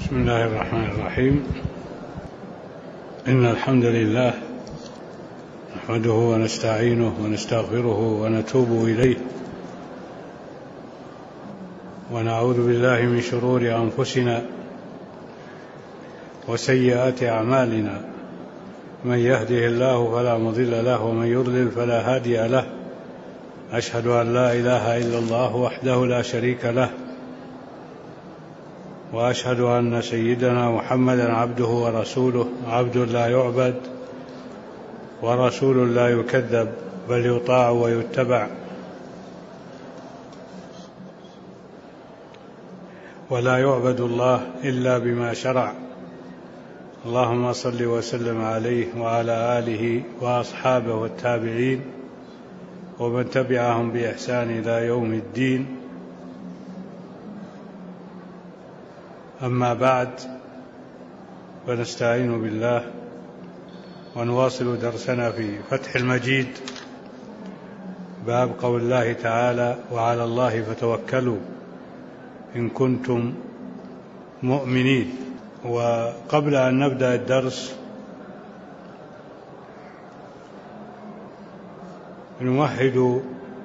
بسم الله الرحمن الرحيم. إن الحمد لله نحمده ونستعينه ونستغفره ونتوب إليه، ونعوذ بالله من شرور أنفسنا وسيئات أعمالنا، من يهده الله فلا مضل له ومن يضلل فلا هادي له. أشهد أن لا إله إلا الله وحده لا شريك له، وأشهد أن سيدنا محمدا عبده ورسوله، عبد لا يعبد ورسول لا يكذب، بل يطاع ويتبع، ولا يعبد الله إلا بما شرع. اللهم صل وسلم عليه وعلى آله وأصحابه والتابعين ومن تبعهم بإحسان إلى يوم الدين. أما بعد، فنستعين بالله ونواصل درسنا في فتح المجيد، باب قول الله تعالى: وعلى الله فتوكلوا إن كنتم مؤمنين. وقبل أن نبدأ الدرس نمهد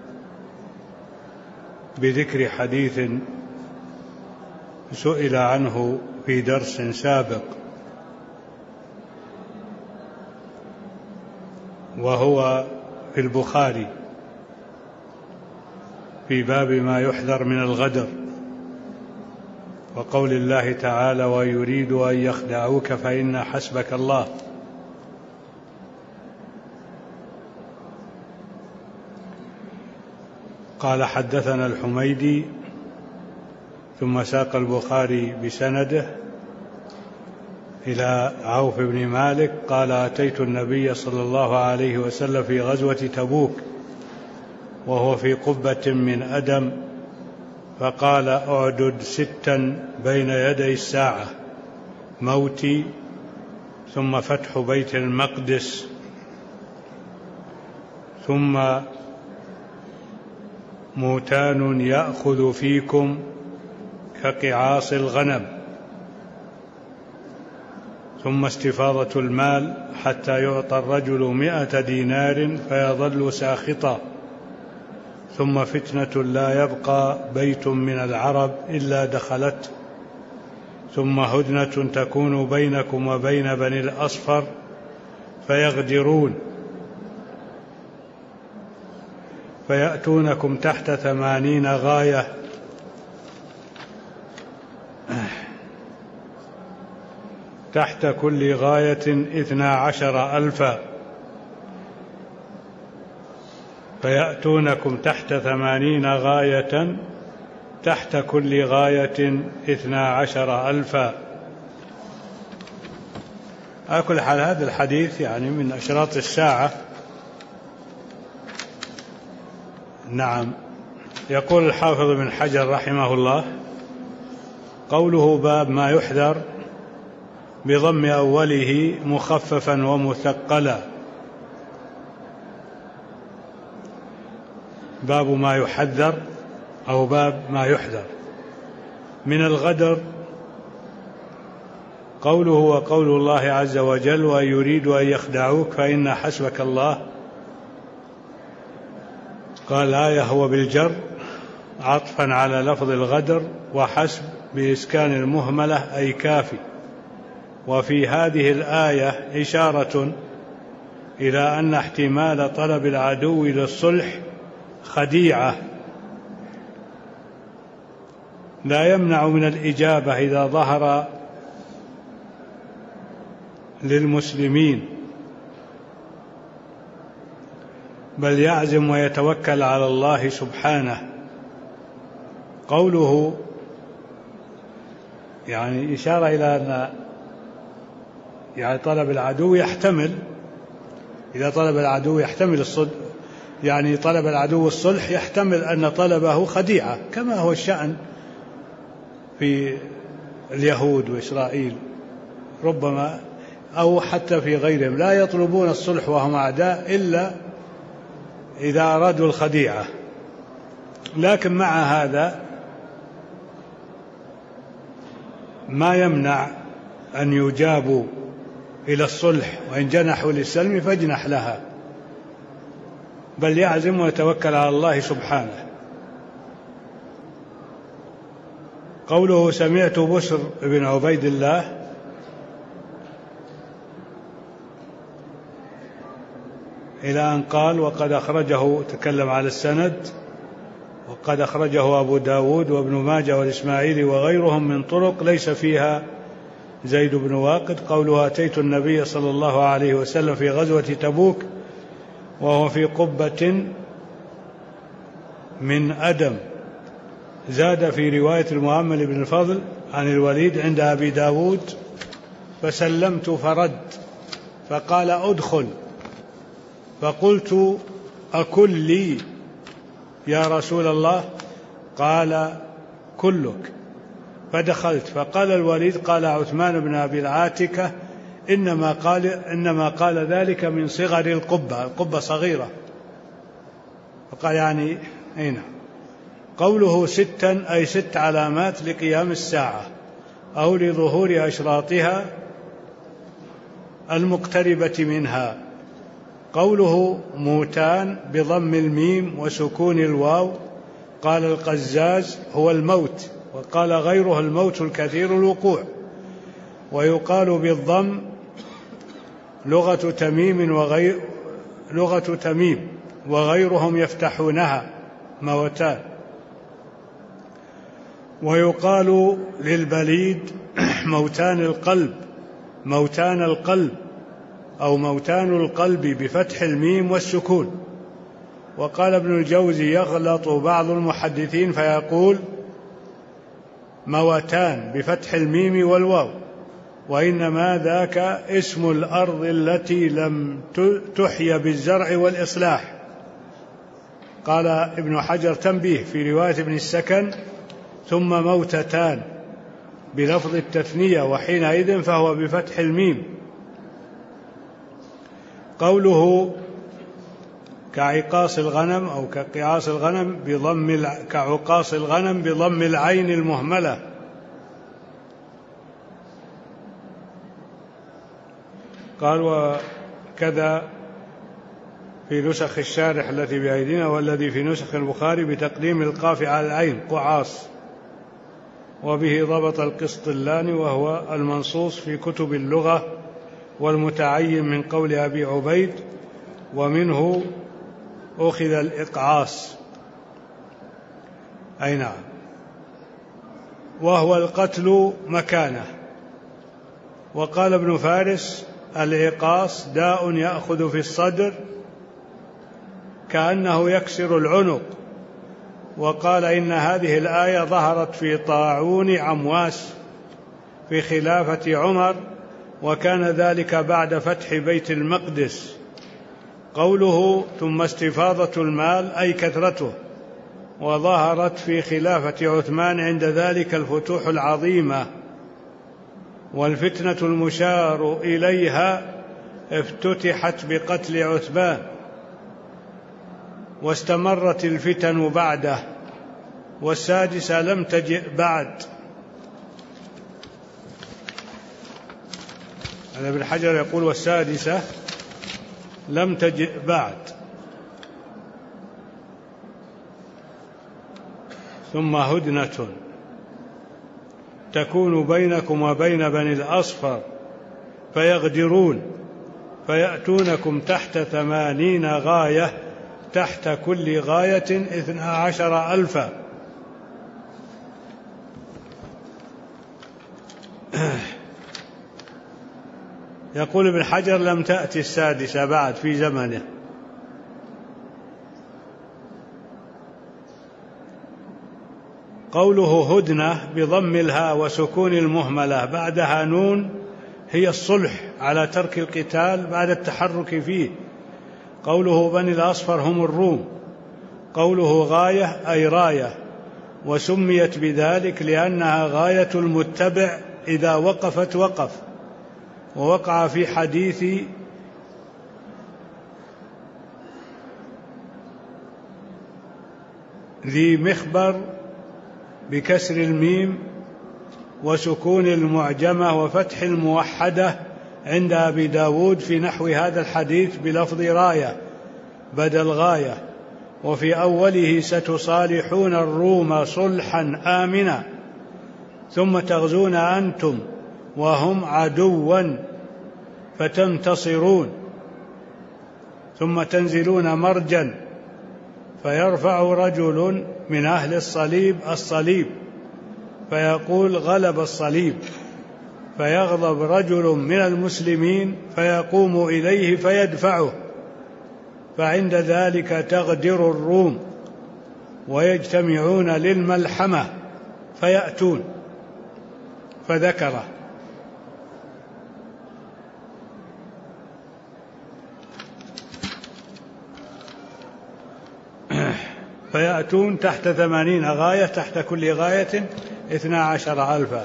بذكر حديث سئل عنه في درس سابق، وهو في البخاري في باب ما يحذر من الغدر، وقول الله تعالى: ويريد أن يخدعوك فإن حسبك الله. قال: حدثنا الحميدي، ثم ساق البخاري بسنده إلى عوف بن مالك قال: أتيت النبي صلى الله عليه وسلم في غزوة تبوك وهو في قبة من أدم، فقال: أعدد 6 بين يدي الساعة: موتي، ثم فتح بيت المقدس، ثم موتان يأخذ فيكم كقعاص الغنم، ثم استفاضة المال حتى يعطى الرجل 100 دينار فيظل ساخطا، ثم فتنة لا يبقى بيت من العرب إلا دخلت، ثم هدنة تكون بينكم وبين بني الأصفر فيغدرون فيأتونكم تحت 80 غاية، تحت كل غاية 12,000، فيأتونكم تحت 80 غاية، تحت كل غاية 12,000. على كل حال هذا الحديث يعني من أشراط الساعة. نعم. يقول الحافظ بن حجر رحمه الله: قوله باب ما يحذر بضم أوله مخففا ومثقلا، باب ما يحذر أو باب ما يحذر من الغدر. قوله وقول الله عز وجل: ويريد أن يخدعوك فإن حسبك الله. قال الآية هو بالجر عطفا على لفظ الغدر، وحسب بإسكان المهملة أي كافي. وفي هذه الآية إشارة إلى أن احتمال طلب العدو للصلح خديعة لا يمنع من الإجابة إذا ظهر للمسلمين، بل يعزم ويتوكل على الله سبحانه. قوله يعني إشارة إلى أن يعني طلب العدو يحتمل، إذا طلب العدو يحتمل الصلح، يعني طلب العدو الصلح يحتمل أن طلبه خديعة، كما هو الشأن في اليهود وإسرائيل ربما، أو حتى في غيرهم، لا يطلبون الصلح وهم أعداء إلا إذا أرادوا الخديعة. لكن مع هذا ما يمنع أن يجابوا إلى الصلح، وإن جنحوا للسلم فاجنح لها، بل يعزم ويتوكل على الله سبحانه. قوله سمعت بسر بن عبيد الله إلى أن قال وقد أخرجه، تكلم على السند، وقد أخرجه أبو داود وابن ماجه والإسماعيلي وغيرهم من طرق ليس فيها زيد بن واقد. قوله أتيت النبي صلى الله عليه وسلم في غزوة تبوك وهو في قبة من أدم. زاد في رواية المؤمل بن الفضل عن الوليد عند أبي داود فسلمت فرد فقال أدخل، فقلت أكل لي يا رسول الله؟ قال كلك. فدخلت فقال الوليد قال عثمان بن أبي العاتكة إنما قال ذلك من صغر القبة صغيرة، فقال يعني هنا. قوله ستا أي 6 علامات لقيام الساعة أو لظهور أشراطها المقتربة منها. قوله موتان بضم الميم وسكون الواو، قال القزاز هو الموت، وقال غيره الموت الكثير الوقوع. ويقال بالضم لغة تميم وغيرهم يفتحونها موتان. ويقال للبليد موتان القلب أو موتان القلب بفتح الميم والسكون. وقال ابن الجوزي يغلط بعض المحدثين فيقول موتان بفتح الميم والواو، وإنما ذاك اسم الأرض التي لم تحيى بالزرع والإصلاح. قال ابن حجر تنبيه في رواية ابن السكن ثم موتتان بلفظ التثنية، وحينئذ فهو بفتح الميم. قوله كعقاص الغنم أو كقعاص الغنم كعقاص الغنم بضم العين المهملة. قال وكذا في نسخ الشارح التي بأيدينا، والذي في نسخ البخاري بتقديم القاف على العين قعاص، وبه ضبط القسطلاني وهو المنصوص في كتب اللغة والمتعين من قول أبي عبيد، ومنه أخذ الإقعاص أي نعم، وهو القتل مكانه. وقال ابن فارس الإقاص داء يأخذ في الصدر كأنه يكسر العنق. وقال إن هذه الآية ظهرت في طاعون عمواس في خلافة عمر، وكان ذلك بعد فتح بيت المقدس. قوله ثم استفاضة المال أي كثرته، وظهرت في خلافة عثمان عند ذلك الفتوح العظيمة. والفتنة المشار إليها افتتحت بقتل عثمان، واستمرت الفتن بعده. والسادسة لم تجئ بعد. هذا ابن حجر يقول والسادسة لم تجئ بعد. ثم هدنة تكون بينكم وبين بني الأصفر فيغدرون فيأتونكم تحت 80 غاية، تحت كل غاية 12,000. يقول ابن حجر لم تأتي السادسة بعد في زمنه. قوله هدنة بضم الهاء وسكون المهملة بعدها نون هي الصلح على ترك القتال بعد التحرك فيه. قوله بني الأصفر هم الروم. قوله غاية أي راية، وسميت بذلك لأنها غاية المتبع إذا وقفت وقف. ووقع في حديث ذي مخبر بكسر الميم وسكون المعجمة وفتح الموحدة عند أبي داود في نحو هذا الحديث بلفظ راية بدل غاية. وفي أوله ستصالحون الروم صلحا آمنا ثم تغزون أنتم وهم عدوا فتنتصرون ثم تنزلون مرجا فيرفع رجل من أهل الصليب فيقول غلب الصليب، فيغضب رجل من المسلمين فيقوم إليه فيدفعه، فعند ذلك تغدر الروم ويجتمعون للملحمة فيأتون، فذكره. فيأتون تحت 80 غاية، تحت كل غاية 12,000.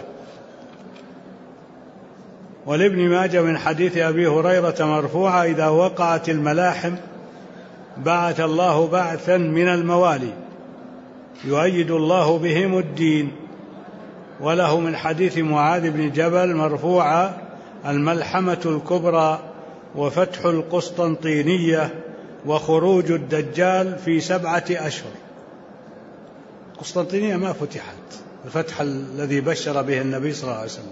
ولابن ماجه من حديث أبي هريرة مرفوعا: إذا وقعت الملاحم بعث الله بعثا من الموالي يؤيد الله بهم الدين. وله من حديث معاذ بن جبل مرفوعا: الملحمة الكبرى وفتح القسطنطينية وخروج الدجال في 7 أشهر. القسطنطينية ما فتحت، الفتح الذي بشر به النبي صلى الله عليه وسلم،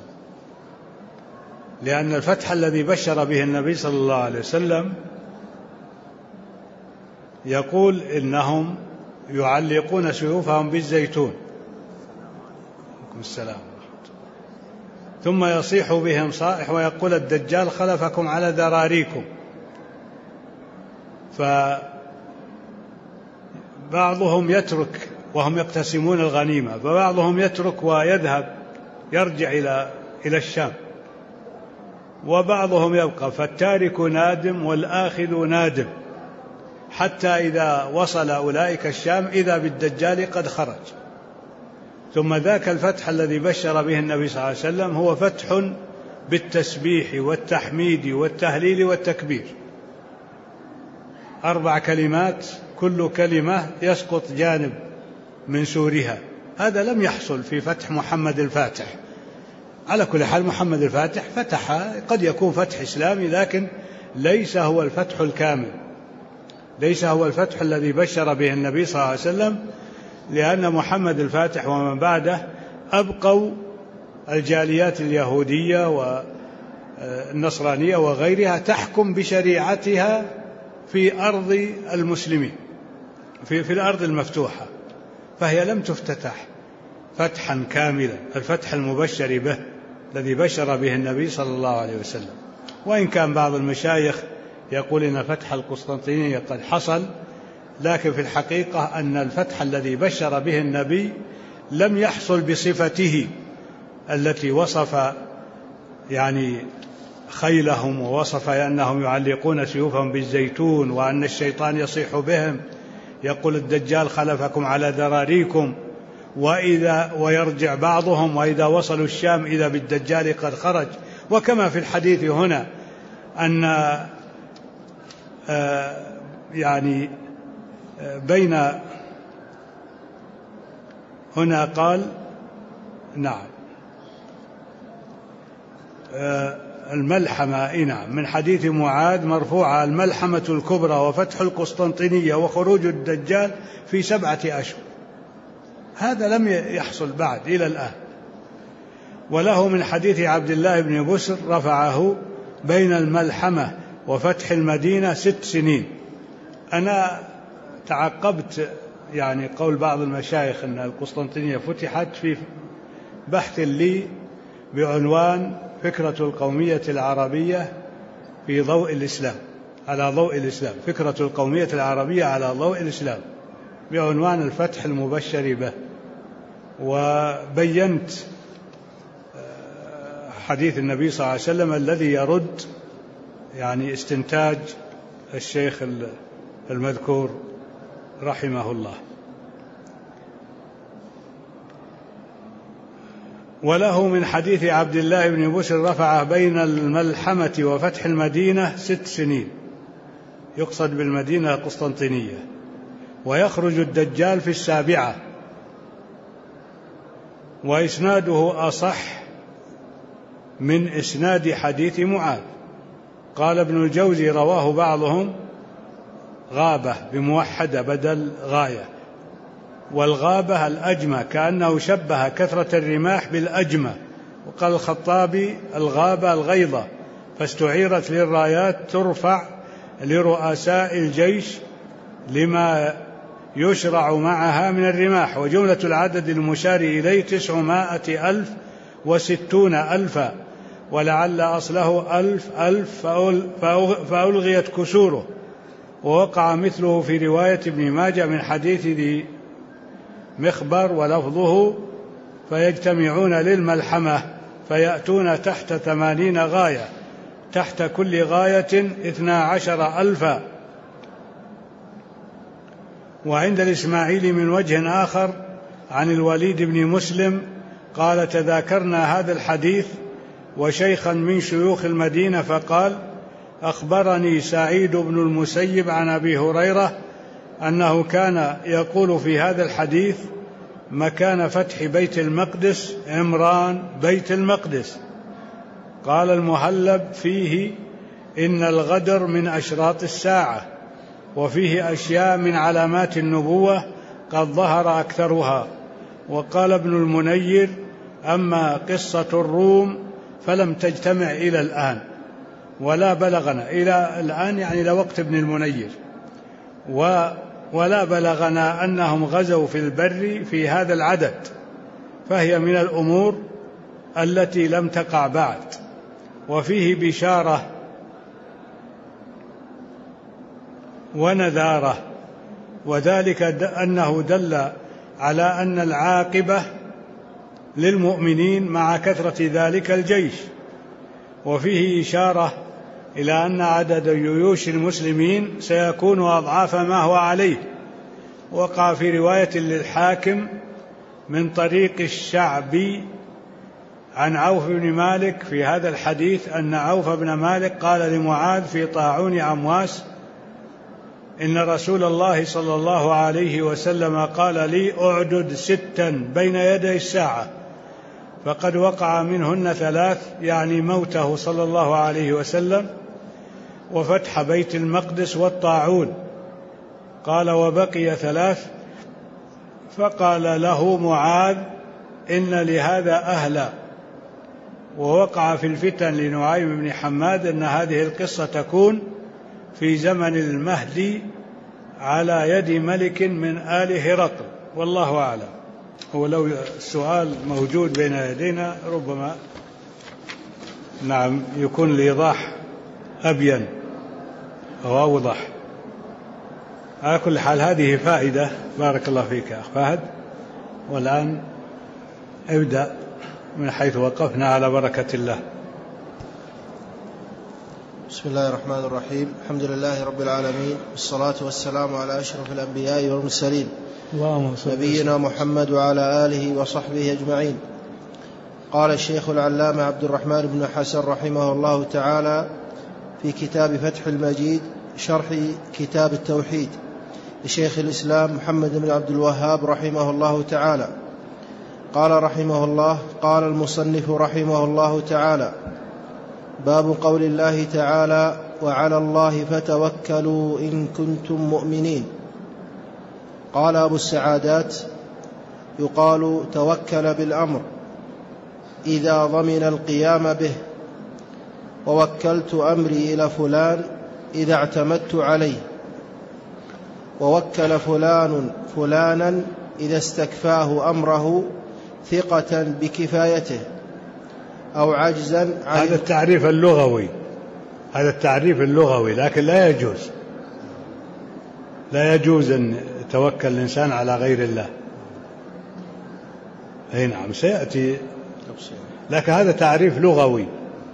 لأن الفتح الذي بشر به النبي صلى الله عليه وسلم يقول إنهم يعلقون سيوفهم بالزيتون، السلام، ثم يصيح بهم صائح ويقول الدجال خلفكم على ذراريكم. فبعضهم يترك وهم يقتسمون الغنيمة، فبعضهم يترك ويذهب يرجع إلى الشام، وبعضهم يبقى، فالتارك نادم والآخذ نادم، حتى إذا وصل أولئك الشام إذا بالدجال قد خرج. ثم ذاك الفتح الذي بشر به النبي صلى الله عليه وسلم هو فتح بالتسبيح والتحميد والتهليل والتكبير، 4 كلمات كل كلمة يسقط جانب من سورها. هذا لم يحصل في فتح محمد الفاتح. على كل حال محمد الفاتح فتح، قد يكون فتح إسلامي، لكن ليس هو الفتح الكامل، ليس هو الفتح الذي بشر به النبي صلى الله عليه وسلم، لأن محمد الفاتح ومن بعده أبقوا الجاليات اليهودية والنصرانية وغيرها تحكم بشريعتها في أرض المسلمين، في الأرض المفتوحة، فهي لم تفتتح فتحا كاملا، الفتح المبشر به الذي بشر به النبي صلى الله عليه وسلم. وإن كان بعض المشايخ يقول إن فتح القسطنطينية قد حصل، لكن في الحقيقة أن الفتح الذي بشر به النبي لم يحصل بصفته التي وصف يعني خيلهم، ووصف أنهم يعلقون سيوفهم بالزيتون، وأن الشيطان يصيح بهم يقول الدجال خلفكم على ذراريكم، ويرجع بعضهم وإذا وصلوا الشام إذا بالدجال قد خرج. وكما في الحديث هنا أن يعني بين هنا قال نعم الملحمة، نعم، من حديث معاذ مرفوعة: الملحمة الكبرى وفتح القسطنطينية وخروج الدجال في 7 أشهر. هذا لم يحصل بعد إلى الآن. وله من حديث عبد الله بن بسر رفعه: بين الملحمة وفتح المدينة 6 سنين. أنا تعقبت يعني قول بعض المشايخ أن القسطنطينية فتحت في بحث لي بعنوان فكرة القومية العربية في ضوء الإسلام، على ضوء الإسلام، فكرة القومية العربية على ضوء الإسلام، بعنوان الفتح المبشر به. وبينت حديث النبي صلى الله عليه وسلم الذي يرد يعني استنتاج الشيخ المذكور رحمه الله. وله من حديث عبد الله بن بسر رفعه: بين الملحمة وفتح المدينة 6 سنين، يقصد بالمدينة القسطنطينية. ويخرج الدجال في 7، وإسناده أصح من إسناد حديث معاذ. قال ابن الجوزي: رواه بعضهم غابة بموحدة بدل غاية، والغابة الأجمة، كأنه شبه كثرة الرماح بالأجمة. وقال الخطابي: الغابة الغيضة، فاستعيرت للرايات ترفع لرؤساء الجيش لما يشرع معها من الرماح. وجملة العدد المشار إليه 960,000، ولعل أصله 1000 فألغيت كسوره. ووقع مثله في رواية ابن ماجه من حديث ذي مخبر ولفظه: فيجتمعون للملحمة فيأتون تحت 80 غاية، تحت كل غاية 12,000. وعند الإسماعيلي من وجه آخر عن الوليد بن مسلم قال: تذاكرنا هذا الحديث وشيخا من شيوخ المدينة فقال: أخبرني سعيد بن المسيب عن أبي هريرة أنه كان يقول في هذا الحديث مكان فتح بيت المقدس: عمران بيت المقدس. قال المهلب فيه: إن الغدر من أشراط الساعة، وفيه أشياء من علامات النبوة قد ظهر أكثرها. وقال ابن المنير: أما قصة الروم فلم تجتمع إلى الآن ولا بلغنا، إلى الآن يعني لوقت ابن المنير، ولا بلغنا أنهم غزوا في البر في هذا العدد، فهي من الأمور التي لم تقع بعد. وفيه بشارة ونذارة، وذلك أنه دل على أن العاقبة للمؤمنين مع كثرة ذلك الجيش. وفيه إشارة إلى أن عدد جيوش المسلمين سيكون أضعاف ما هو عليه. وقع في رواية للحاكم من طريق الشعبي عن عوف بن مالك في هذا الحديث أن عوف بن مالك قال لمعاذ في طاعون عمواس: إن رسول الله صلى الله عليه وسلم قال لي: أعدد 6 بين يدي الساعة، فقد وقع منهن 3، يعني موته صلى الله عليه وسلم وفتح بيت المقدس والطاعون. قال: وبقي 3، فقال له معاذ: إن لهذا أهلا. ووقع في الفتن لنعيم بن حماد أن هذه القصة تكون في زمن المهدي على يد ملك من آل هرقل، والله أعلم. ولو السؤال موجود بين يدينا ربما يكون الإيضاح أبين أو أوضح. على كل حال هذه فائدة. بارك الله فيك يا أخ فهد. والآن ابدأ من حيث وقفنا على بركة الله. بسم الله الرحمن الرحيم. الحمد لله رب العالمين، والصلاة والسلام على أشرف الأنبياء والمرسلين، نبينا محمد وعلى آله وصحبه أجمعين. قال الشيخ العلامة عبد الرحمن بن حسن رحمه الله تعالى في كتاب فتح المجيد شرح كتاب التوحيد لشيخ الإسلام محمد بن عبد الوهاب رحمه الله تعالى، قال رحمه الله: قال المصنف رحمه الله تعالى: باب قول الله تعالى: وعلى الله فتوكلوا إن كنتم مؤمنين. قال أبو السعادات: يقال توكل بالأمر إذا ضمن القيام به، ووكلت أمري إلى فلان إذا اعتمدت عليه، ووكل فلان فلانا إذا استكفاه أمره ثقة بكفايته أو عجزا عن. هذا التعريف اللغوي، هذا التعريف اللغوي، لكن لا يجوز أن يتوكل الإنسان على غير الله. أي نعم سيأتي، لكن هذا تعريف لغوي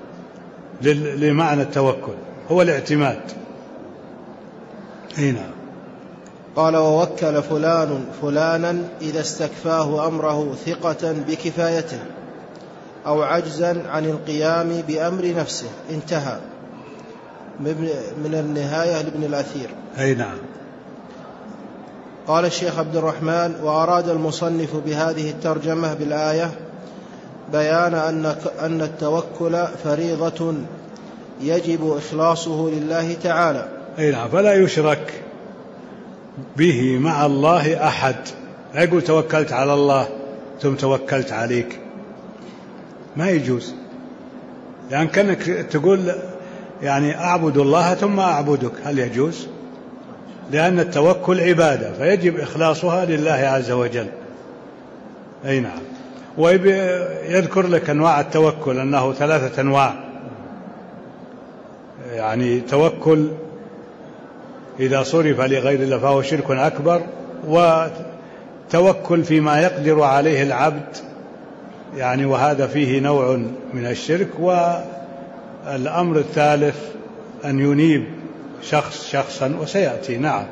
لمعنى التوكل، هو الاعتماد. أي نعم. قال: ووكل فلان فلانا إذا استكفاه أمره ثقة بكفايته أو عجزا عن القيام بأمر نفسه. انتهى. من النهاية لابن الأثير. أي نعم. قال الشيخ عبد الرحمن: وأراد المصنف بهذه الترجمة بالآية بيان أن التوكل فريضة يجب إخلاصه لله تعالى. نعم، فلا يشرك به مع الله أحد. لا يقول توكلت على الله ثم توكلت عليك، ما يجوز. لأن كأنك تقول يعني أعبد الله ثم أعبدك، هل يجوز؟ لأن التوكل عبادة فيجب إخلاصها لله عز وجل. أي نعم. ويذكر لك أنواع التوكل أنه 3 أنواع. يعني توكل إذا صرف لغير الله فهو شرك أكبر، وتوكل فيما يقدر عليه العبد يعني وهذا فيه نوع من الشرك. والأمر الثالث أن ينيب شخصا وسيأتي. نعم.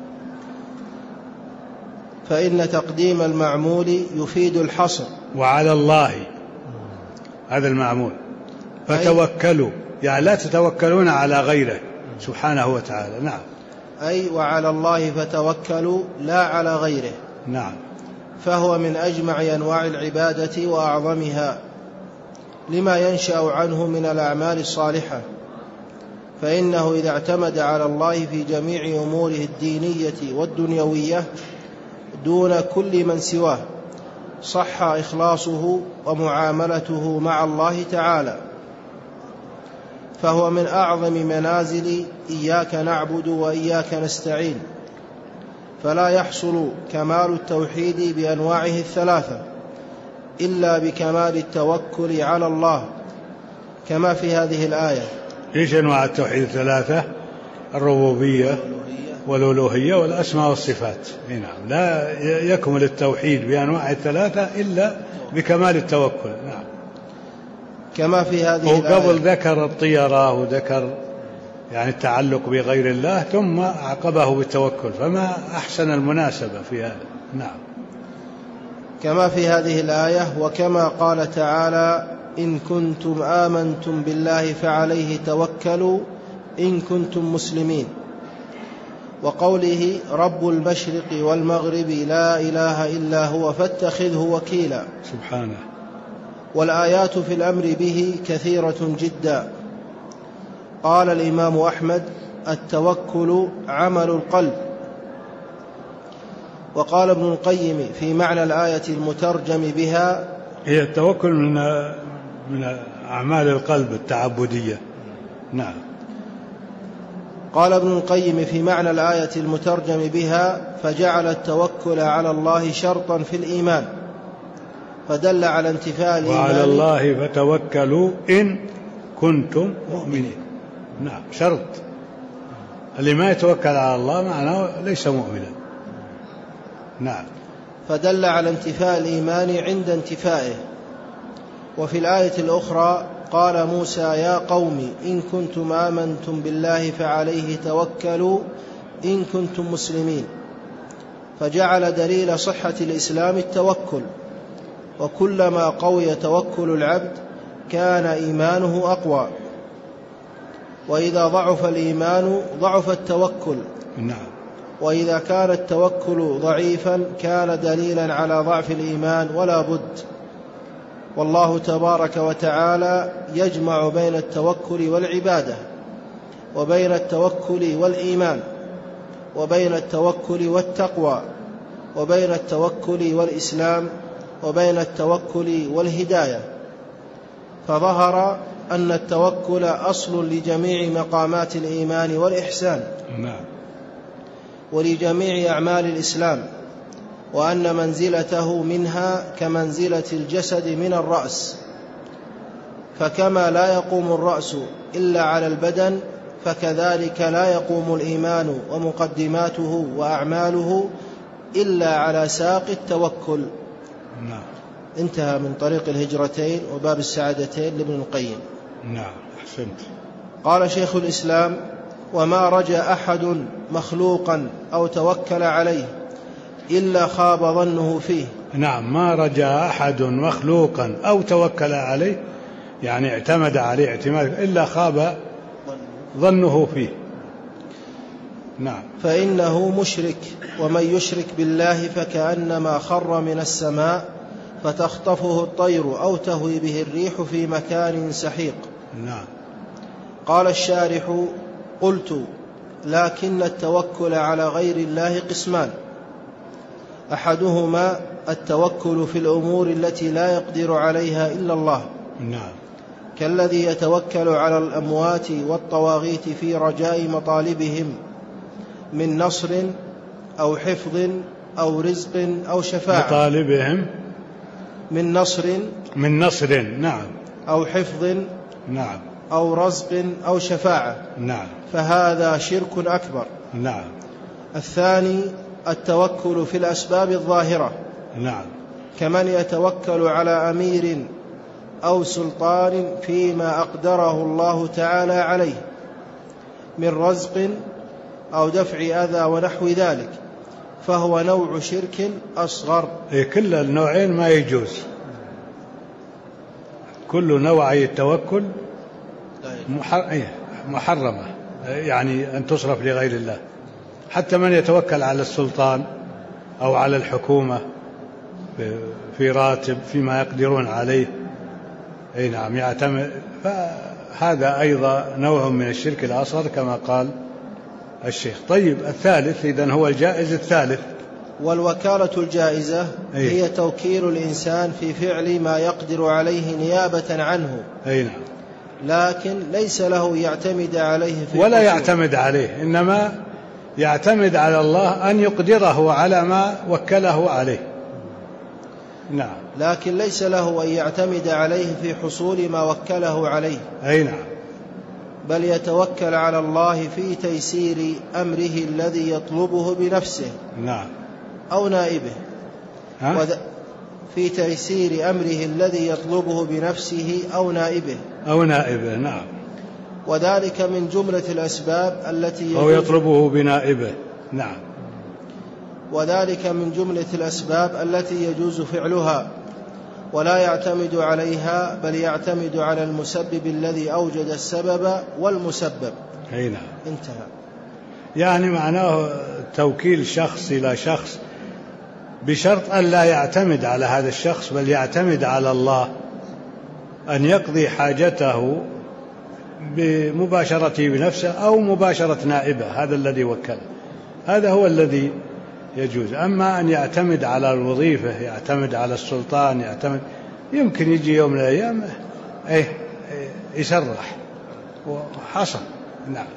فإن تقديم المعمول يفيد الحصر. وعلى الله هذا المعمول، فتوكلوا يعني لا تتوكلون على غيره سبحانه وتعالى. نعم. أي وعلى الله فتوكلوا لا على غيره. نعم. فهو من أجمع أنواع العبادة وأعظمها لما ينشأ عنه من الأعمال الصالحة، فإنه إذا اعتمد على الله في جميع أموره الدينية والدنيوية دون كل من سواه صح إخلاصه ومعاملته مع الله تعالى. فهو من أعظم منازل إياك نعبد وإياك نستعين، فلا يحصل كمال التوحيد بأنواعه 3 إلا بكمال التوكل على الله، كما في هذه الآية. إيش أنواع التوحيد 3؟ الربوبية والألوهية والأسماء والصفات. نعم. لا يكمل التوحيد بأنواع 3 إلا بكمال التوكل. نعم. كما في هذه الآية. وقبل ذكر الطيرة وذكر يعني التعلق بغير الله ثم عقبه بالتوكل، فما أحسن المناسبة في هذا. نعم. كما في هذه الآية. وكما قال تعالى: إن كنتم آمنتم بالله فعليه توكلوا إن كنتم مسلمين. وقوله: رب المشرق والمغرب لا إله إلا هو فاتخذه وكيلا. سبحانه. والآيات في الأمر به كثيرة جدا. قال الإمام أحمد: التوكل عمل القلب. وقال ابن القيم في معنى الآية المترجم بها: هي التوكل من أعمال القلب التعبدية. نعم. قال ابن القيم في معنى الآية المترجم بها: فجعل التوكل على الله شرطا في الإيمان، فدل على انتفاء الإيمان. وعلى الله فتوكلوا إن كنتم مؤمنين. نعم، شرط. اللي ما يتوكل على الله معناه ليس مؤمنا. نعم. فدل على انتفاء الإيمان عند انتفائه. وفي الآية الأخرى قال موسى: يا قوم إن كنتم آمنتم بالله فعليه توكلوا إن كنتم مسلمين. فجعل دليل صحة الإسلام التوكل، وكلما قوي توكل العبد كان إيمانه أقوى، وإذا ضعف الإيمان ضعف التوكل. نعم. وإذا كان التوكل ضعيفا كان دليلا على ضعف الإيمان ولا بد. والله تبارك وتعالى يجمع بين التوكل والعبادة، وبين التوكل والإيمان، وبين التوكل والتقوى، وبين التوكل والإسلام، وبين التوكل والهداية. فظهر أن التوكل أصل لجميع مقامات الإيمان والإحسان. نعم. ولجميع أعمال الإسلام، وأن منزلته منها كمنزلة الجسد من الرأس. فكما لا يقوم الرأس إلا على البدن، فكذلك لا يقوم الإيمان ومقدماته وأعماله إلا على ساق التوكل. نعم. انتهى من طريق الهجرتين وباب السعادتين لابن القيم. نعم، أحسنت. قال شيخ الإسلام: وما رجى أحد مخلوقا أو توكل عليه إلا خاب ظنه فيه. نعم، ما رجى أحد مخلوقا أو توكل عليه يعني اعتمد عليه اعتماد إلا خاب ظنه فيه. نعم. فإنه مشرك، ومن يشرك بالله فكأنما خر من السماء فتخطفه الطير أو تهوي به الريح في مكان سحيق. نعم. قال الشارح: قلت: لكن التوكل على غير الله قسمان، أحدهما التوكل في الأمور التي لا يقدر عليها إلا الله، نعم، كالذي يتوكل على الأموات والطواغيت في رجاء مطالبهم من نصر أو حفظ أو رزق أو شفاعة. مطالبهم من نصر نعم، أو حفظ نعم، أو رزق أو شفاعة، نعم، فهذا شرك أكبر. نعم. الثاني التوكل في الأسباب الظاهرة، نعم، كمن يتوكل على أمير أو سلطان فيما أقدره الله تعالى عليه من رزق أو دفع أذى ونحو ذلك، فهو نوع شرك أصغر. كل النوعين ما يجوز، كل نوعي التوكل محرمة، يعني أن تصرف لغير الله. حتى من يتوكل على السلطان أو على الحكومة في راتب فيما يقدرون عليه، أي نعم، يعتمد، فهذا أيضا نوع من الشرك الأصغر كما قال الشيخ. طيب، الثالث إذن هو الجائز الثالث. والوكالة الجائزة هي توكيل الإنسان في فعل ما يقدر عليه نيابة عنه، أي نعم، لكن ليس له يعتمد عليه في ولا يعتمد عليه، إنما يعتمد على الله أن يقدره على ما وكله عليه. نعم. لكن ليس له أن يعتمد عليه في حصول ما وكله عليه. أي نعم. بل يتوكل على الله في تيسير أمره الذي يطلبه بنفسه. نعم. أو نائبه. في تيسير أمره الذي يطلبه بنفسه أو نائبه. نعم. وذلك من جملة الأسباب التي أو يطلبه بنائبه. نعم. وذلك من جملة الأسباب التي يجوز فعلها، ولا يعتمد عليها، بل يعتمد على المسبب الذي أوجد السبب والمسبب. أي نعم. انتهى. يعني معناه توكيل شخص إلى شخص بشرط أن لا يعتمد على هذا الشخص، بل يعتمد على الله أن يقضي حاجته بمباشرته بنفسه أو مباشرة نائبه، هذا الذي وكله، هذا هو الذي يجوز. أما أن يعتمد على الوظيفة، يعتمد على السلطان، يمكن يجي يوم من الأيام يسرح وحصل. نعم.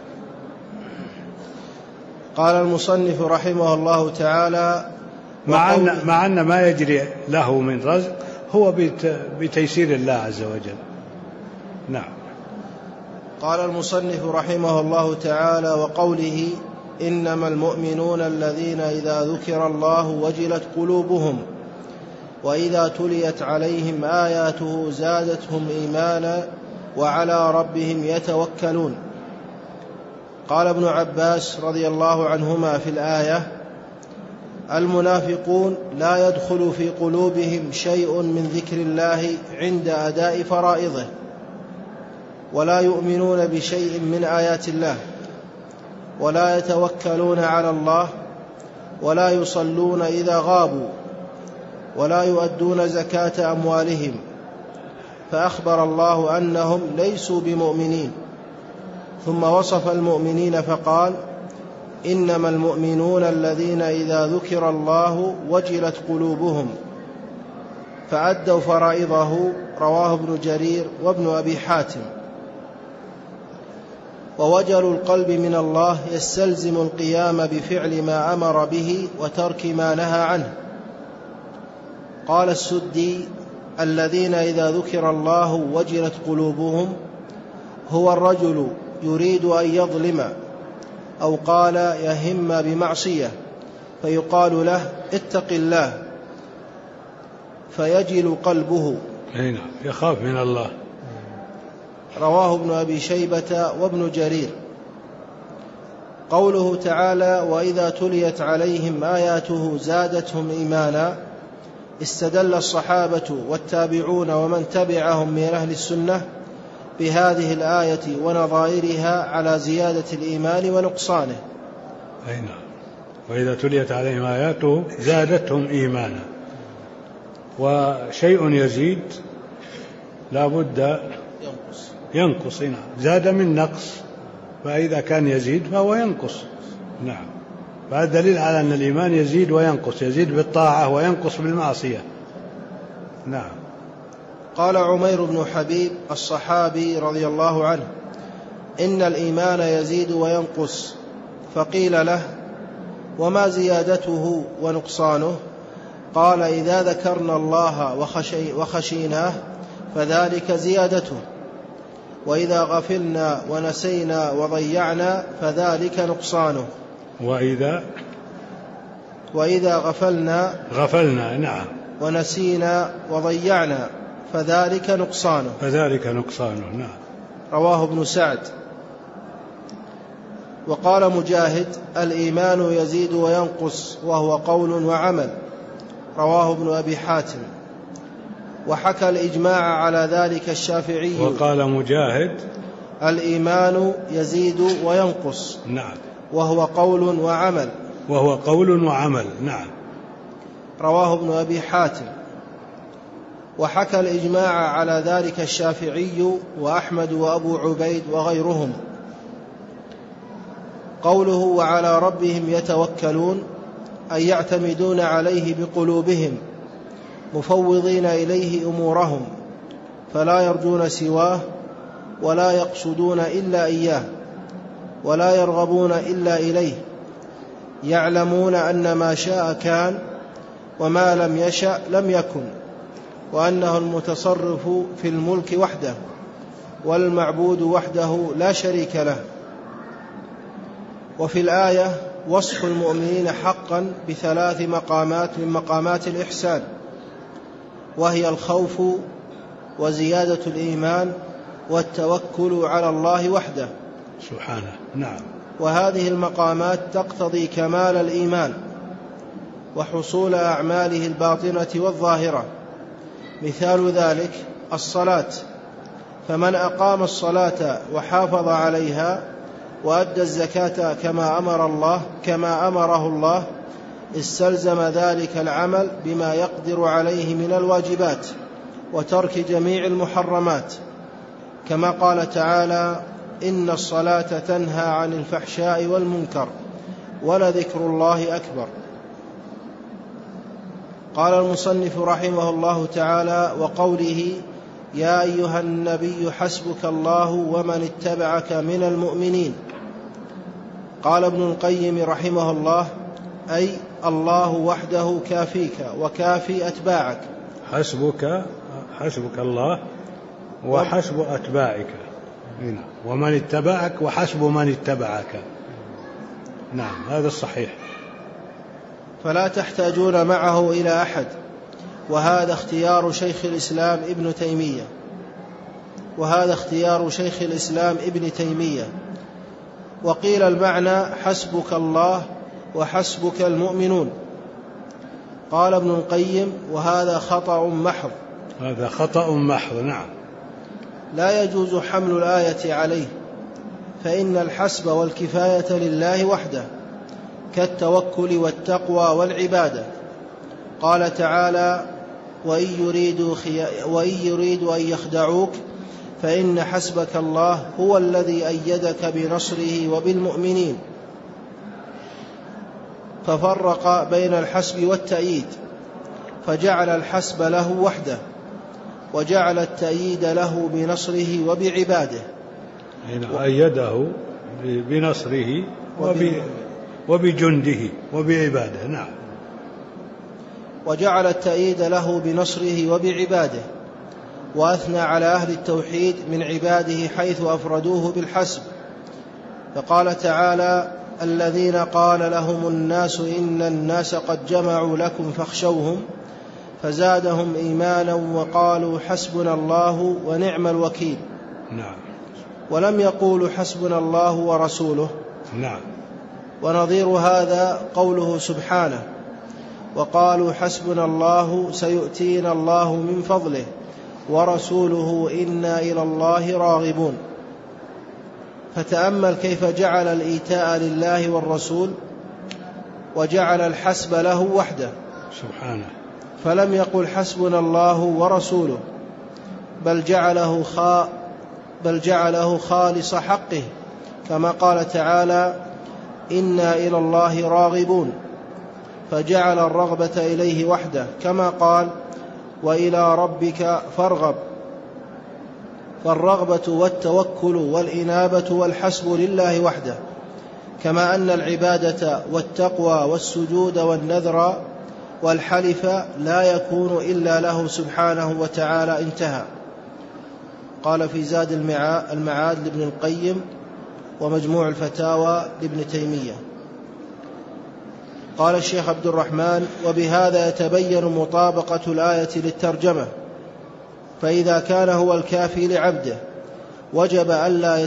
قال المصنف رحمه الله تعالى: مع أن ما يجري له من رزق هو بتيسير الله عز وجل. نعم. قال المصنف رحمه الله تعالى: وقوله: إنما المؤمنون الذين إذا ذكر الله وجلت قلوبهم وإذا تليت عليهم آياته زادتهم إيمانا وعلى ربهم يتوكلون. قال ابن عباس رضي الله عنهما في الآية: المنافقون لا يدخل في قلوبهم شيء من ذكر الله عند أداء فرائضه، ولا يؤمنون بشيء من آيات الله، ولا يتوكلون على الله، ولا يصلون إذا غابوا، ولا يؤدون زكاة أموالهم. فأخبر الله أنهم ليسوا بمؤمنين، ثم وصف المؤمنين فقال: إنما المؤمنون الذين إذا ذكر الله وجلت قلوبهم، فأدوا فرائضه. رواه ابن جرير وابن أبي حاتم. ووجل القلب من الله يستلزم القيام بفعل ما أمر به وترك ما نهى عنه. قال السدي: الذين إذا ذكر الله وجلت قلوبهم هو الرجل يريد أن يظلم، أو قال يهم بمعصية، فيقال له: اتق الله، فيجل قلبه، يخاف من الله. رواه ابن أبي شيبة وابن جرير. قوله تعالى: وإذا تليت عليهم آياته زادتهم إيمانا، استدل الصحابة والتابعون ومن تبعهم من أهل السنة بهذه الآية ونظائرها على زيادة الإيمان ونقصانه، أي نعم. وإذا تليت عليهم آياته زادتهم إيمانا. وشيء يزيد لا بد ينقص. نعم. زاد من نقص، فإذا كان يزيد فهو ينقص. نعم. فهذا دليل على أن الإيمان يزيد وينقص، يزيد بالطاعة وينقص بالمعصية. نعم. قال عمير بن حبيب الصحابي رضي الله عنه: إن الإيمان يزيد وينقص. فقيل له: وما زيادته ونقصانه؟ قال: إذا ذكرنا الله وخشيناه فذلك زيادته، وإذا غفلنا ونسينا وضيعنا فذلك نقصانه. وإذا غفلنا نعم ونسينا وضيعنا فذلك نقصانه. نعم. رواه ابن سعد. وقال مجاهد: الإيمان يزيد وينقص وهو قول وعمل. رواه ابن أبي حاتم. وحكى الإجماع على ذلك الشافعي. وقال مجاهد: الإيمان يزيد وينقص. نعم. وهو قول وعمل. نعم. رواه ابن أبي حاتم. وحكى الإجماع على ذلك الشافعي وأحمد وأبو عبيد وغيرهم. قوله: وعلى ربهم يتوكلون، أي يعتمدون عليه بقلوبهم مفوضين إليه أمورهم، فلا يرجون سواه، ولا يقصدون إلا إياه، ولا يرغبون إلا إليه، يعلمون أن ما شاء كان، وما لم يشأ لم يكن، وأنه المتصرف في الملك وحده، والمعبود وحده لا شريك له. وفي الآية وصف المؤمنين حقا بثلاث مقامات من مقامات الإحسان، وهي الخوف وزيادة الإيمان والتوكل على الله وحده سبحانه. نعم. وهذه المقامات تقتضي كمال الإيمان وحصول أعماله الباطنة والظاهرة. مثال ذلك الصلاة، فمن أقام الصلاة وحافظ عليها وأدى الزكاة كما أمره الله استلزم ذلك العمل بما يقدر عليه من الواجبات وترك جميع المحرمات، كما قال تعالى: إن الصلاة تنهى عن الفحشاء والمنكر ولذكر الله أكبر. قال المصنف رحمه الله تعالى: وقوله: يا أيها النبي حسبك الله ومن اتبعك من المؤمنين. قال ابن القيم رحمه الله: أي الله وحده كافيك وكافي أتباعك. حسبك الله وحسب أتباعك. ومن اتبعك وحسب من اتبعك. نعم، هذا الصحيح. فلا تحتاجون معه إلى أحد. وهذا اختيار شيخ الإسلام ابن تيمية. وقيل المعنى: حسبك الله وحسبك المؤمنون. قال ابن القيم: وهذا خطأ محض. هذا خطأ محض. نعم. لا يجوز حمل الآية عليه، فإن الحسب والكفاية لله وحده، كالتوكل والتقوى والعبادة. قال تعالى: وإن يريدوا أن يخدعوك فإن حسبك الله هو الذي أيدك بنصره وبالمؤمنين. ففرق بين الحسب والتأييد، فجعل الحسب له وحده، وجعل التأييد له بنصره وبعباده. أيده بنصره وبجنده وبعباده. نعم. وجعل التأييد له بنصره وبعباده، وأثنى على أهل التوحيد من عباده حيث أفردوه بالحسب. فقال تعالى: الذين قال لهم الناس إن الناس قد جمعوا لكم فاخشوهم فزادهم إيمانا وقالوا حسبنا الله ونعم الوكيل. نعم. ولم يقولوا حسبنا الله ورسوله. نعم. ونظير هذا قوله سبحانه: وقالوا حسبنا الله سيؤتينا الله من فضله ورسوله إنا إلى الله راغبون. فتأمل كيف جعل الإيتاء لله والرسول وجعل الحسب له وحده سبحانه، فلم يقل حسبنا الله ورسوله، بل جعله خالص حقه، كما قال تعالى: إنا إلى الله راغبون، فجعل الرغبة إليه وحده، كما قال: وإلى ربك فارغب. فالرغبة والتوكل والإنابة والحسب لله وحده، كما أن العبادة والتقوى والسجود والنذر والحلف لا يكون إلا له سبحانه وتعالى. انتهى. قال في زاد المعاد لابن القيم ومجموع الفتاوى لابن تيمية. قال الشيخ عبد الرحمن: وبهذا يتبين مطابقة الآية للترجمة، فإذا كان هو الكافي لعبده وجب ألا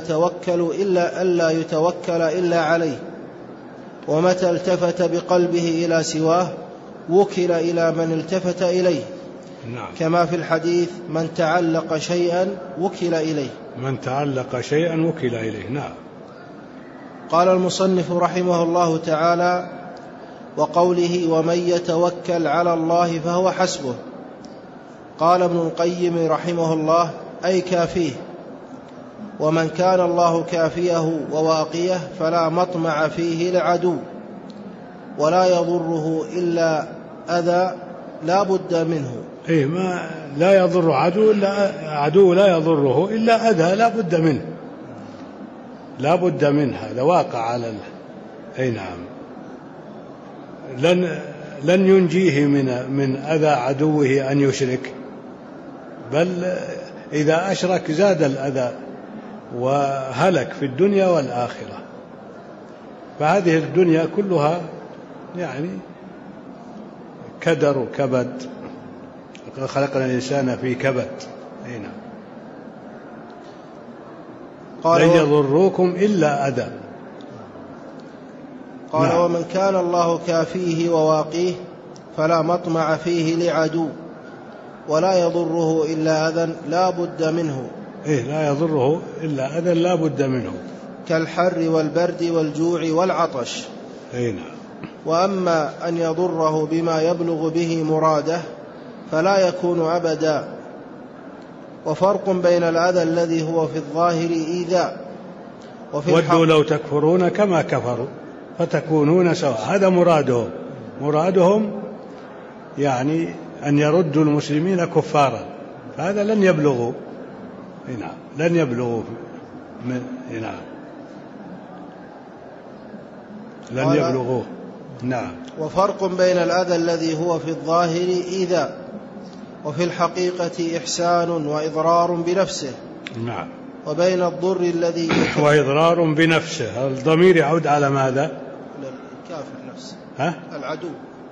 يتوكل إلا عليه، ومتى التفت بقلبه إلى سواه وكل إلى من التفت إليه. نعم. كما في الحديث: من تعلق شيئا وكل إليه. من تعلق شيئا وكل إليه. نعم. قال المصنف رحمه الله تعالى: وقوله: ومن يتوكل على الله فهو حسبه. قال ابن القيم رحمه الله: أي كافيه. ومن كان الله كافيه وواقيه فلا مطمع فيه لعدو، ولا يضره إلا أذى لا بد منه. ما لا يضر عدو لا يضره إلا أذى لا بد منه، لا بد منه، هذا واقع على نعم. لن ينجيه من أذى عدوه أن يشرك، بل إذا أشرك زاد الأذى وهلك في الدنيا والآخرة. فهذه الدنيا كلها يعني كدر وكبد، خلقنا الإنسان في كبد. نعم. لن يضروكم إلا أذى. قال: نعم. ومن كان الله كافيه وواقيه فلا مطمع فيه لعدو، ولا يضره إلا أذى لا بد منه. لا يضره إلا أذى لا بد منه، كالحر والبرد والجوع والعطش. نعم. وأما أن يضره بما يبلغ به مراده فلا يكون أبدا. وفرق بين الأذى الذي هو في الظاهر إيذاء ودوا لو تكفرون كما كفروا فتكونون سواء. هذا مرادهم يعني أن يردوا المسلمين كفارا، فهذا لن يبلغوا. نعم. لن يبلغوا نعم. لن يبلغوه. نعم. وفرق بين الأذى الذي هو في الظاهر إيذاء وفي الحقيقة إحسان وإضرار بنفسه. نعم. وبين الضر الذي وإضرار بنفسه، الضمير يعود على ماذا؟ الكافر نفسه. العدو.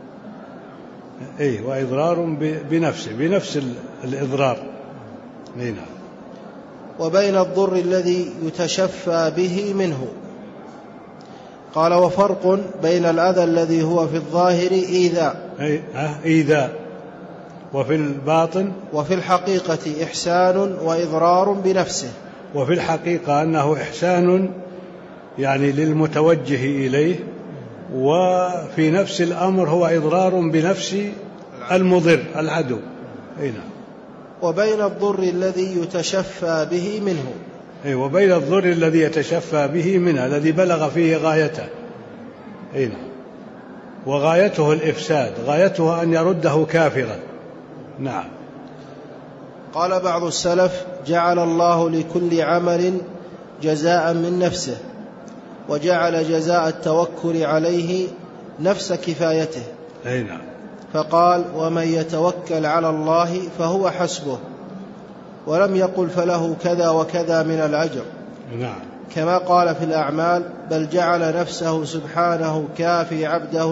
وإضرار بنفسه، بنفس الإضرار. نعم. وبين الضر الذي يتشفى به منه. قال: وفرق بين الأذى الذي هو في الظاهر إيذاء وفي الباطن وفي الحقيقة إحسان وإضرار بنفسه. وفي الحقيقة أنه إحسان يعني للمتوجه إليه، وفي نفس الأمر هو إضرار بنفس المضر العدو. نعم. وبين الضر الذي يتشفى به منه. وبين الضر الذي يتشفى به منه، الذي بلغ فيه غايته. نعم. وغايته الإفساد، غايته أن يرده كافرا. نعم. قال بعض السلف: جعل الله لكل عمل جزاء من نفسه، وجعل جزاء التوكل عليه نفس كفايته. نعم. فقال: ومن يتوكل على الله فهو حسبه، ولم يقل فله كذا وكذا من الأجر. نعم. كما قال في الأعمال: بل جعل نفسه سبحانه كافي عبده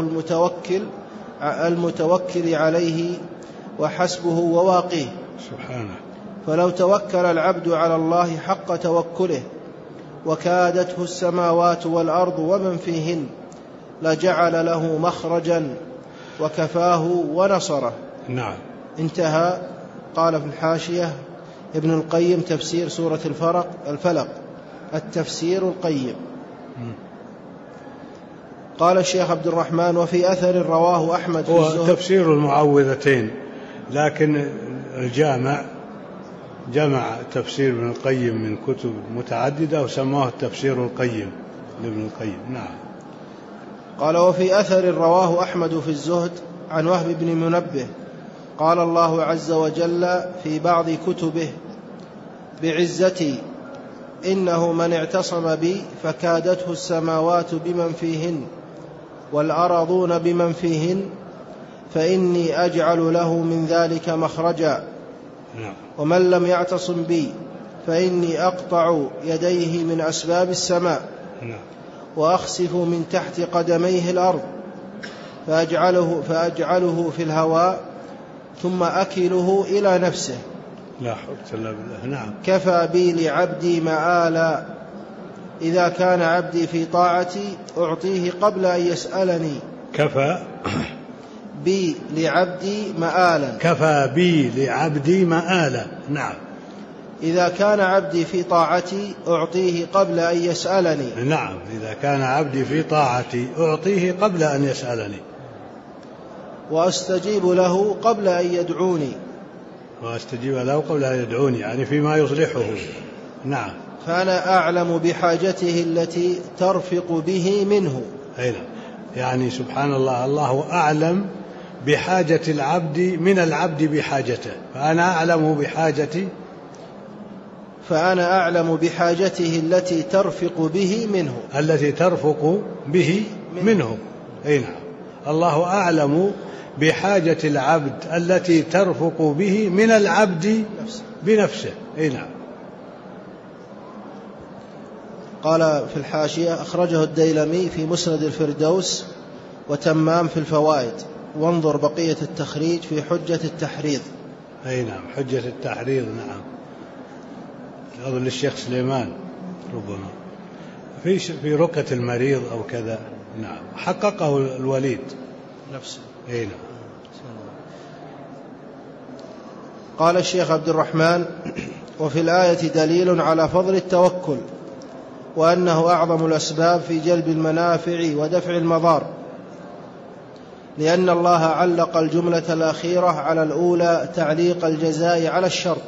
المتوكل عليه وحسبه وواقيه سبحانه. فلو توكل العبد على الله حق توكله وكادته السماوات والأرض ومن فيهن لجعل له مخرجا وكفاه ونصره. نعم. انتهى. قال في الحاشية ابن القيم: تفسير سورة الفلق التفسير القيم. قال الشيخ عبد الرحمن: وفي أثر رواه أحمد في الزهد. هو تفسير المعوذتين، لكن الجامع جمع تفسير ابن القيم من كتب متعددة وسماه التفسير القيم لابن القيم. نعم. قال: وفي أثر رواه أحمد في الزهد عن وهب بن منبه قال الله عز وجل في بعض كتبه: بعزتي إنه من اعتصم بي فكادته السماوات بمن فيهن والأرضون بمن فيهن فإني أجعل له من ذلك مخرجا، ومن لم يعتصم بي فإني أقطع يديه من أسباب السماء وأخسف من تحت قدميه الأرض فأجعله في الهواء ثم أكله إلى نفسه. لا حول ولا قوة إلا بالله. نعم. كفى بي لعبدي مآلا إذا كان عبدي في طاعتي أعطيه قبل أن يسألني. كفى بي لعبدي مآلا. كفى بي لعبدي مآلا. نعم. إذا كان عبدي في طاعتي أعطيه قبل أن يسألني. نعم. إذا كان عبدي في طاعتي أعطيه قبل أن يسألني. وأستجيب له قبل أن يدعوني. وأستجيب له قبل أن يدعوني، يعني فيما يصلحه. نعم. فأنا أعلم بحاجته التي ترفق به منه. أيضا يعني سبحان الله، الله أعلم بحاجة العبد من العبد بحاجته. فأنا أعلم بحاجته التي ترفق به منه. التي ترفق به منه. أي نعم. الله أعلم بحاجة العبد التي ترفق به من العبد بنفسه. أي نعم. قال في الحاشية: أخرجه الديلمي في مسند الفردوس وتمام في الفوائد، وانظر بقية التخريج في حجة التحريض. أي نعم. حجة التحريض. نعم. أظن للشيخ سليمان ربما في رقة المريض أو كذا. نعم. حققه الوليد نفسه. أي نعم. قال الشيخ عبد الرحمن: وفي الآية دليل على فضل التوكل، وأنه أعظم الأسباب في جلب المنافع ودفع المضار، لأن الله علق الجملة الأخيرة على الأولى تعليق الجزاء على الشرط،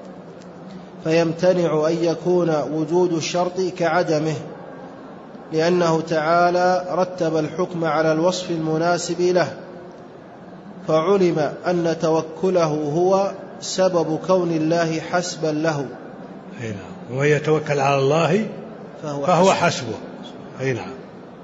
فيمتنع أن يكون وجود الشرط كعدمه، لأنه تعالى رتب الحكم على الوصف المناسب له، فعلم أن توكله هو سبب كون الله حسبا له. ومن يتوكل على الله فهو حسبه. أي نعم.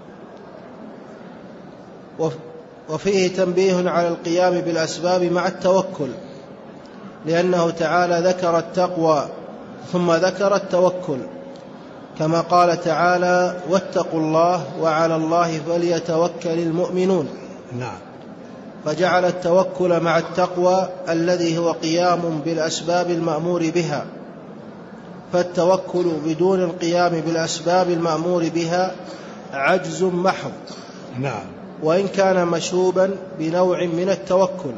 وفيه تنبيه على القيام بالأسباب مع التوكل، لأنه تعالى ذكر التقوى ثم ذكر التوكل، كما قال تعالى: واتقوا الله وعلى الله فليتوكل المؤمنون. نعم. فجعل التوكل مع التقوى الذي هو قيام بالأسباب المأمور بها، فالتوكل بدون القيام بالأسباب المأمور بها عجز محض. نعم. وإن كان مشوبا بنوع من التوكل،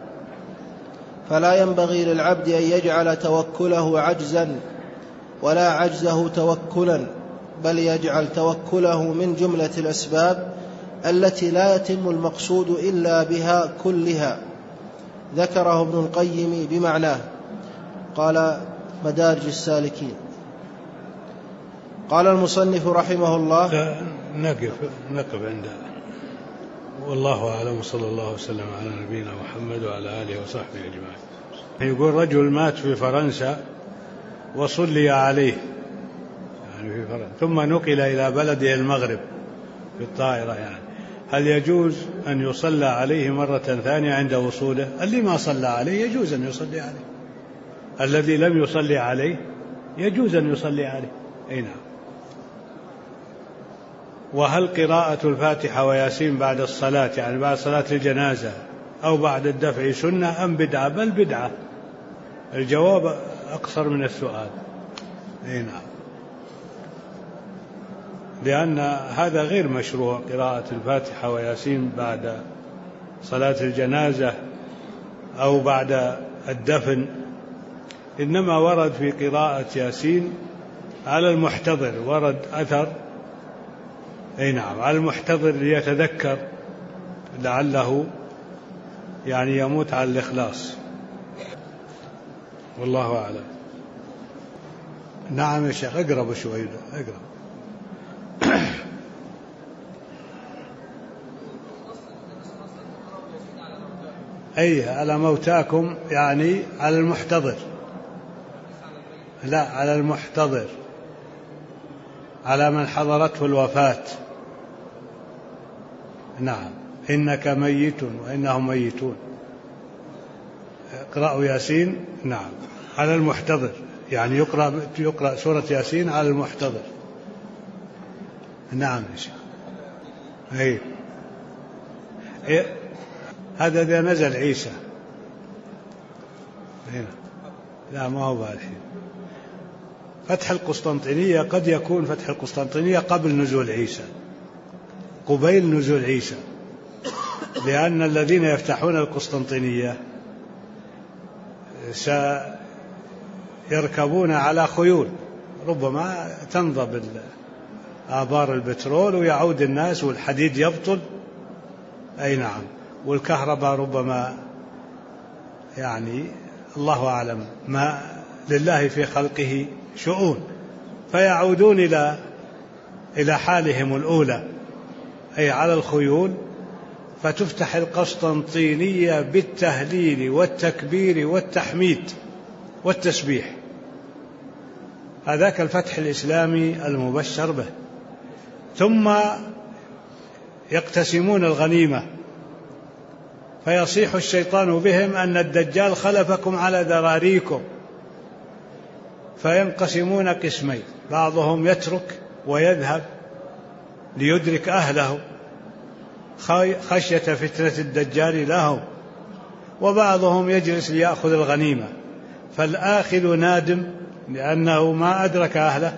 فلا ينبغي للعبد أن يجعل توكله عجزا ولا عجزه توكلا، بل يجعل توكله من جملة الأسباب التي لا يتم المقصود إلا بها كلها. ذكره ابن القيم بمعناه. قال مدارج السالكين. قال المصنف رحمه الله: نقف عند والله أعلم، صلى الله وسلم على نبينا محمد وعلى آله وصحبه أجمعين. يقول: رجل مات في فرنسا وصلي عليه، يعني في فرنسا، ثم نقل إلى بلده المغرب في الطائرة، يعني هل يجوز أن يصلى عليه مرة ثانية عند وصوله؟ اللي ما صلى عليه يجوز أن يصلي عليه، الذي لم يصلي عليه يجوز أن يصلي عليه. أي نعم. وهل قراءة الفاتحة وياسين بعد الصلاة، يعني بعد صلاة الجنازة أو بعد الدفع، سنة أم بدعة؟ بل بدعة. الجواب أقصر من السؤال. أي نعم. لأن هذا غير مشروع، قراءة الفاتحة وياسين بعد صلاة الجنازة أو بعد الدفن، إنما ورد في قراءة ياسين على المحتضر، ورد أثر أي نعم، على المحتضر ليتذكر لعله يعني يموت على الإخلاص، والله أعلم. نعم يا شيخ، اقرب شوي، اقرب. أي على موتاكم، يعني على المحتضر، لا على المحتضر، على من حضرته الوفاة. نعم، إنك ميت وإنهم ميتون. اقرأوا ياسين. نعم، على المحتضر، يعني يقرأ سورة ياسين على المحتضر. نعم يا شيخ. هذا إذا نزل عيسى. لا، ما هو الحين. فتح القسطنطينية قد يكون فتح القسطنطينية قبل نزول عيسى، قبيل نزول عيسى، لأن الذين يفتحون القسطنطينية سيركبون على خيول، ربما تنضب آبار البترول ويعود الناس، والحديد يبطل. أي نعم، والكهرباء ربما، يعني الله أعلم، ما لله في خلقه شؤون، فيعودون إلى حالهم الأولى، أي على الخيول. فتفتح القسطنطينية بالتهليل والتكبير والتحميد والتسبيح. هذاك الفتح الإسلامي المبشر به. ثم يقتسمون الغنيمة، فيصيح الشيطان بهم أن الدجال خلفكم على ذراريكم، فينقسمون قسمين، بعضهم يترك ويذهب ليدرك أهله خشية فتنة الدجال لهم، وبعضهم يجلس ليأخذ الغنيمة، فالآخذ نادم لأنه ما أدرك أهله،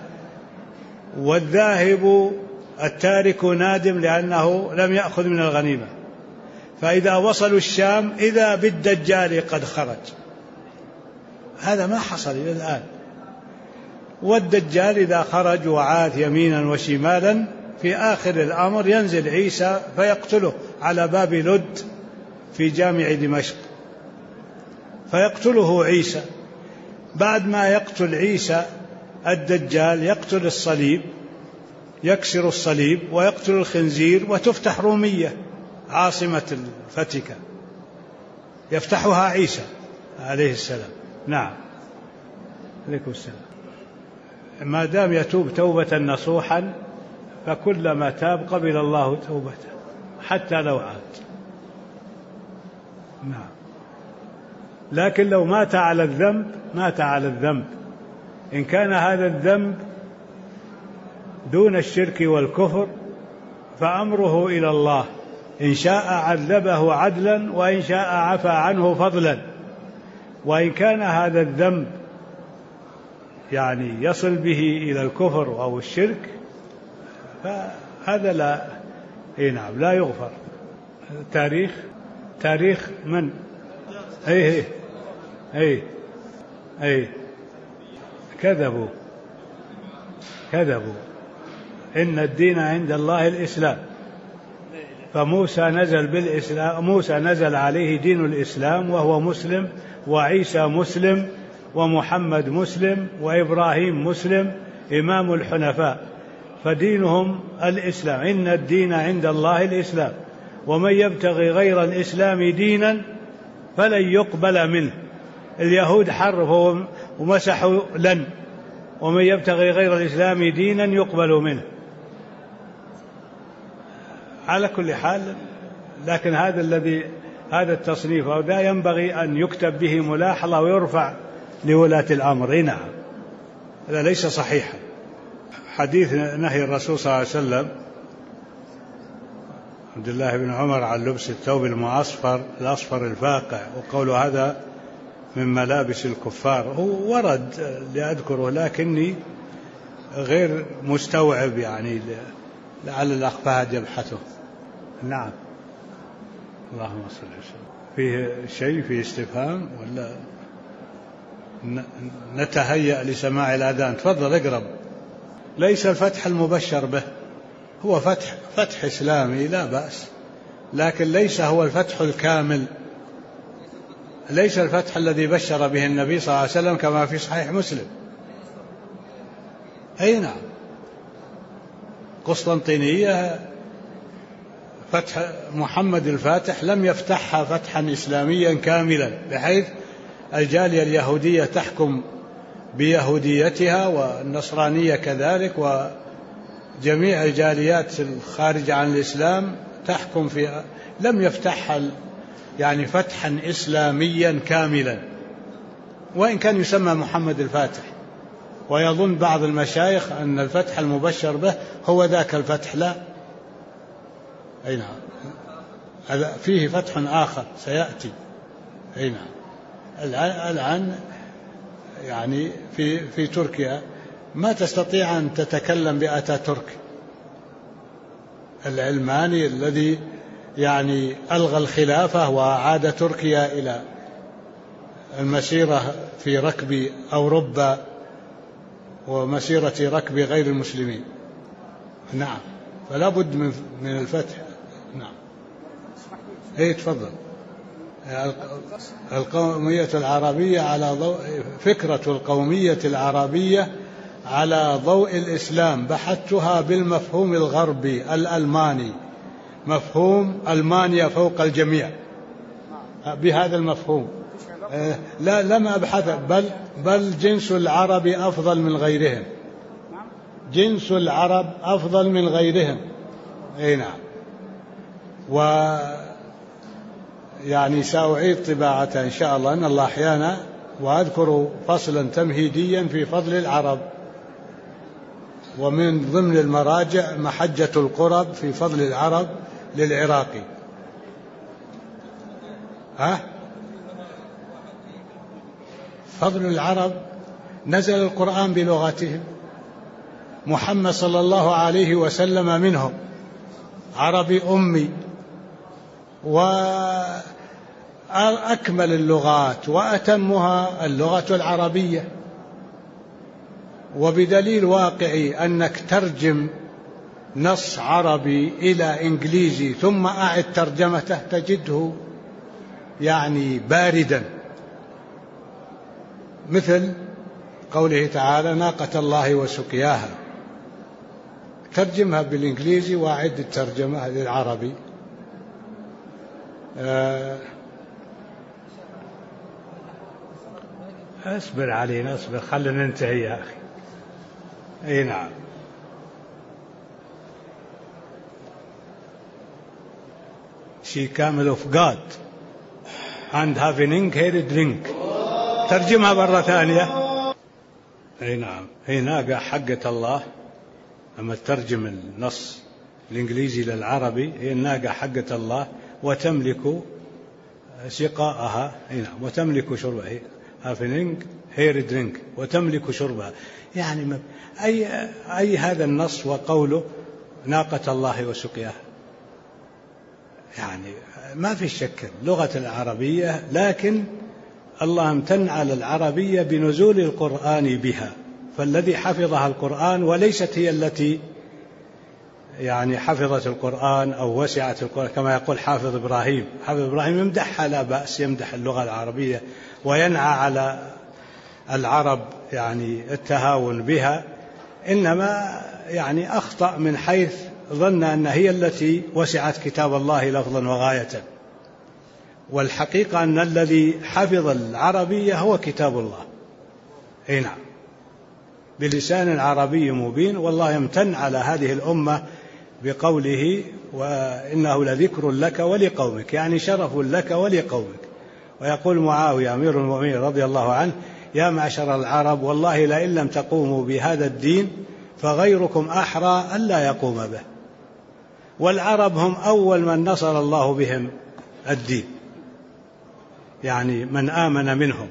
والذاهب التارك نادم لأنه لم يأخذ من الغنيمة. فإذا وصلوا الشام إذا بالدجال قد خرج. هذا ما حصل إلى الآن. والدجال إذا خرج وعاث يمينا وشمالا، في آخر الأمر ينزل عيسى فيقتله على باب لد في جامع دمشق، فيقتله عيسى. بعد ما يقتل عيسى الدجال يقتل الصليب، يكسر الصليب ويقتل الخنزير، وتفتح رومية عاصمة الفاتيكان، يفتحها عيسى عليه السلام. نعم، عليكم السلام. ما دام يتوب توبة نصوحا، فكلما تاب قبل الله توبته حتى لو عاد. نعم، لكن لو مات على الذنب، مات على الذنب. إن كان هذا الذنب دون الشرك والكفر فأمره إلى الله، إن شاء عذبه عدلا وإن شاء عفى عنه فضلا. وإن كان هذا الذنب يعني يصل به إلى الكفر أو الشرك، فهذا لا، نعم، لا يغفر. تاريخ من؟ كذبوا. إن الدين عند الله الإسلام، فموسى نزل بالإسلام، موسى نزل عليه دين الإسلام وهو مسلم، وعيسى مسلم، ومحمد مسلم، وإبراهيم مسلم، إمام الحنفاء، فدينهم الإسلام. إن الدين عند الله الإسلام، ومن يبتغي غير الإسلام دينا فلن يقبل منه. اليهود حرفوا ومسحوا لن، ومن يبتغي غير الإسلام دينا يقبل منه. على كل حال، لكن هذا التصنيف أو ذا ينبغي أن يكتب به ملاحظة ويرفع لولاة الأمر. نعم، هذا ليس صحيحا. حديث نهي الرسول صلى الله عليه وسلم عبد الله بن عمر عن لبس الثوب المعصفر الأصفر الفاقع، وقول هذا من ملابس الكفار، هو ورد لأذكره، لكني غير مستوعب، يعني لعل الأخ فهد يبحثه. نعم، اللهم صل وسلم. فيه شيء في استفهام ولا نتهيأ لسماع الأذان؟ تفضل اقرب. ليس الفتح المبشر به، هو فتح إسلامي لا بأس، لكن ليس هو الفتح الكامل، ليس الفتح الذي بشر به النبي صلى الله عليه وسلم كما في صحيح مسلم. أي نعم، قسطنطينية فتح محمد الفاتح لم يفتحها فتحا إسلاميا كاملا بحيث الجالية اليهودية تحكم بيهوديتها والنصرانية كذلك، وجميع الجاليات الخارجة عن الإسلام تحكم في، لم يفتحها يعني فتحا إسلاميا كاملا، وإن كان يسمى محمد الفاتح، ويظن بعض المشايخ أن الفتح المبشر به هو ذاك الفتح. لا، أي نعم، فيه فتح آخر سيأتي. أي نعم، الآن يعني في تركيا ما تستطيع أن تتكلم بأتاتورك العلماني الذي يعني ألغى الخلافة وعاد تركيا إلى المسيرة في ركب أوروبا ومسيرة ركب غير المسلمين. نعم، فلا بد من الفتح. نعم. ايه تفضل. القومية العربية على ضوء فكرة القومية العربية على ضوء الإسلام، بحثتها بالمفهوم الغربي الألماني، مفهوم ألمانيا فوق الجميع، بهذا المفهوم. لا لم أبحث، بل جنس العرب أفضل من غيرهم، جنس العرب أفضل من غيرهم. أي نعم. يعني سأعيد طباعتها إن شاء الله إن الله أحيانا، وأذكر فصلا تمهيديا في فضل العرب، ومن ضمن المراجع محجة القرب في فضل العرب للعراقي. فضل العرب نزل القرآن بلغتهم، محمد صلى الله عليه وسلم منهم، عربي أمي، وأكمل اللغات وأتمها اللغة العربية. وبدليل واقعي أنك ترجم نص عربي إلى إنجليزي ثم أعد ترجمته تجده يعني باردا، مثل قوله تعالى ناقة الله وسقياها، ترجمها بالإنجليزي وأعد الترجمة للعربي. اصبر علينا، اصبر، خلنا ننتهي يا أخي. أي نعم. She camel of God and having her drink. ترجمها مرة ثانية. أي نعم، هي ناقة حقة الله. أما ترجم النص الإنجليزي للعربي، هي الناقة حقة الله وتملك سقاءها. أي نعم، وتملك شربها، having her drink، وتملك شربها. يعني أي هذا النص وقوله ناقة الله وسقياها، يعني ما في شك لغة العربية، لكن الله امتن على العربية بنزول القرآن بها، فالذي حفظها القرآن، وليست هي التي يعني حفظت القرآن أو وسعت القرآن كما يقول حافظ إبراهيم. حافظ إبراهيم يمدحها لا بأس، يمدح اللغة العربية وينعى على العرب يعني التهاون بها، إنما يعني أخطأ من حيث ظن أن هي التي وسعت كتاب الله لفظا وغاية، والحقيقة أن الذي حفظ العربية هو كتاب الله. أي نعم، بلسان عربي مبين. والله يمتن على هذه الأمة بقوله وإنه لذكر لك ولقومك، يعني شرف لك ولقومك. ويقول معاوية أمير المؤمنين رضي الله عنه يا معشر العرب والله لئن لم تقوموا بهذا الدين فغيركم أحرى ألا يقوم به. والعرب هم أول من نصر الله بهم الدين، يعني من آمن منهم.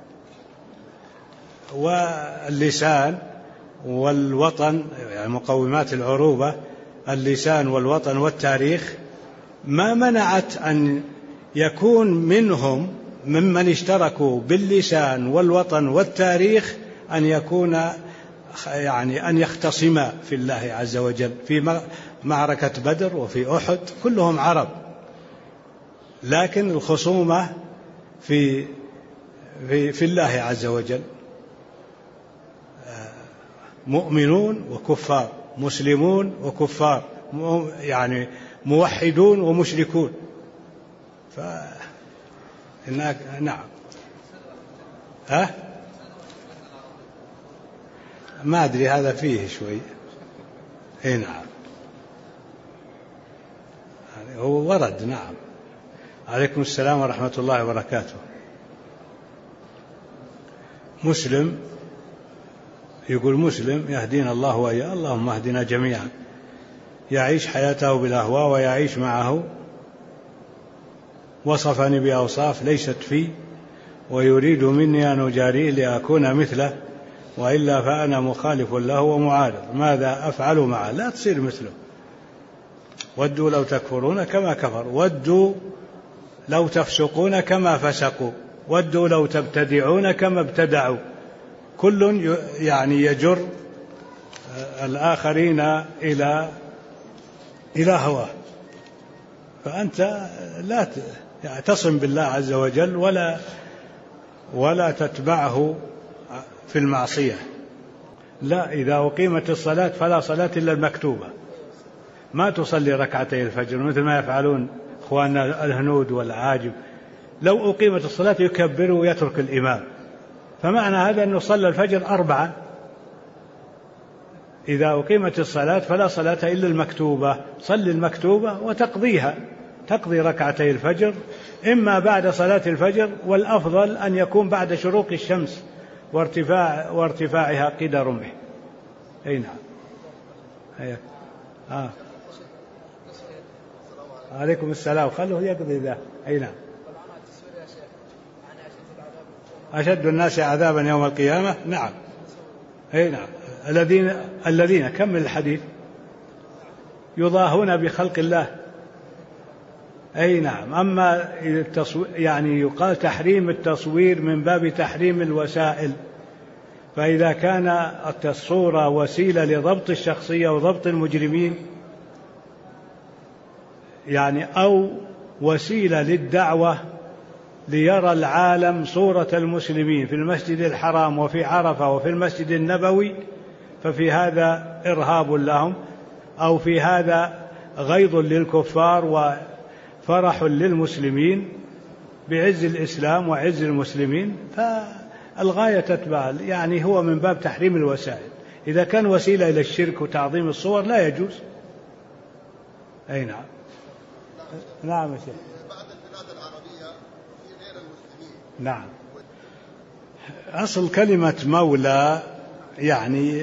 واللسان والوطن، يعني مقومات العروبة، اللسان والوطن والتاريخ، ما منعت أن يكون منهم ممن اشتركوا باللسان والوطن والتاريخ أن يكون يعني أن يختصما في الله عز وجل في معركة بدر وفي أحد كلهم عرب، لكن الخصومة في الله عز وجل، مؤمنون وكفار، مسلمون وكفار، يعني موحدون ومشركون. نعم. ما أدري، هذا فيه شوي. نعم، هو ورد. نعم. عليكم السلام ورحمة الله وبركاته. مسلم يقول مسلم يهدينا الله وإياه، اللهم اهدنا جميعا، يعيش حياته بالأهواء ويعيش معه، وصفني بأوصاف ليست فيه، ويريد مني أن أجاريه لأكون مثله، وإلا فأنا مخالف له ومعارض، ماذا أفعل معه؟ لا تصير مثله. ودوا لو تكفرون كما كفر، ودوا لو تفسقون كما فسقوا، ودوا لو تبتدعون كما ابتدعوا. كل يعني يجر الآخرين إلى هواه. فأنت لا تعتصم بالله عز وجل ولا تتبعه في المعصية. لا، إذا أقيمت الصلاة فلا صلاة إلا المكتوبة، ما تصلي ركعتي الفجر مثل ما يفعلون إخواننا الهنود والعاجم. لو أقيمت الصلاة يكبر ويترك الإمام، فمعنى هذا أنه صلى الفجر 4. إذا أقيمت الصلاة فلا صلاة إلا المكتوبة، صلي المكتوبة وتقضيها، تقضي ركعتي الفجر إما بعد صلاة الفجر، والأفضل أن يكون بعد شروق الشمس وارتفاعها قيد رمح. أي نعم. عليكم السلام. خلوه يقضي ذا. أي نعم. أشد الناس عذابا يوم القيامة. نعم. أي نعم. الذين كمل الحديث يضاهون بخلق الله. أي نعم. أما يعني يقال تحريم التصوير من باب تحريم الوسائل، فإذا كان الصورة وسيلة لضبط الشخصية وضبط المجرمين، يعني أو وسيلة للدعوة ليرى العالم صورة المسلمين في المسجد الحرام وفي عرفة وفي المسجد النبوي، ففي هذا إرهاب لهم، أو في هذا غيظ للكفار وفرح للمسلمين بعز الإسلام وعز المسلمين. فالغاية تتبع، يعني هو من باب تحريم الوسائل. إذا كان وسيلة إلى الشرك وتعظيم الصور لا يجوز. أي نعم. نعم يا شيخ. بعد البلاد العربية في غير المسلمين. نعم. أصل كلمة مولى يعني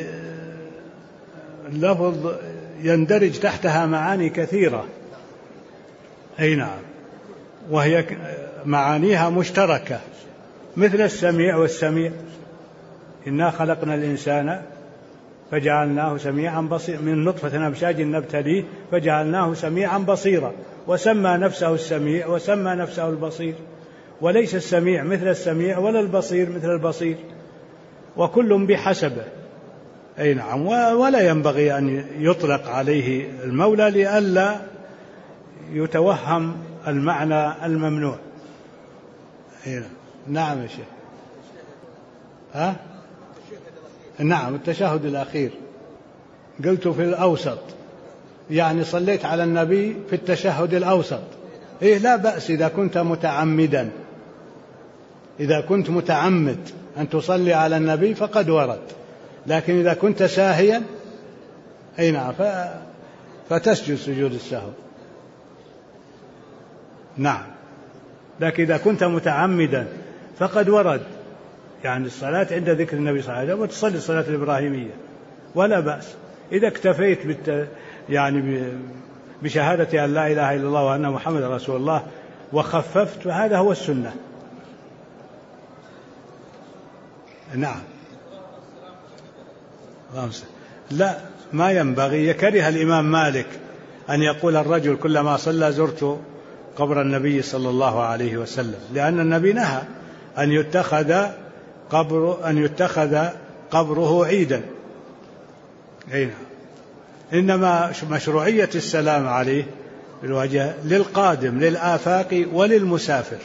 لفظ يندرج تحتها معاني كثيرة. أي نعم. وهي معانيها مشتركة، مثل السميع والسميع. إنا خلقنا الإنسان فجعلناه سميعا بصيرا، من نطفة أمشاج نبتليه فجعلناه سميعا بصيرا، وسمى نفسه السميع وسمى نفسه البصير. وليس السميع مثل السميع ولا البصير مثل البصير، وكل بحسبه. أي نعم. ولا ينبغي أن يطلق عليه المولى لئلا يتوهم المعنى الممنوع. أي نعم يا شيخ. نعم. التشهد الأخير قلت في الأوسط، يعني صليت على النبي في التشهد الأوسط. لا بأس إذا كنت متعمدا، إذا كنت متعمد أن تصلي على النبي فقد ورد. لكن إذا كنت ساهيا أي نعم فتسجد سجود السهو. نعم. لكن إذا كنت متعمدا فقد ورد، يعني الصلاة عند ذكر النبي صلى الله عليه وسلم وتصلي الصلاة الإبراهيمية ولا بأس. إذا اكتفيت يعني بشهادة أن لا إله إلا الله وأن محمد رسول الله وخففت، فهذا هو السنة. نعم. لا، ما ينبغي. يكره الإمام مالك أن يقول الرجل كلما صلى زرت قبر النبي صلى الله عليه وسلم، لأن النبي نهى أن يتخذ قبره عيدا. أي نعم. إنما مشروعية السلام عليه بالوجه للقادم للآفاق وللمسافر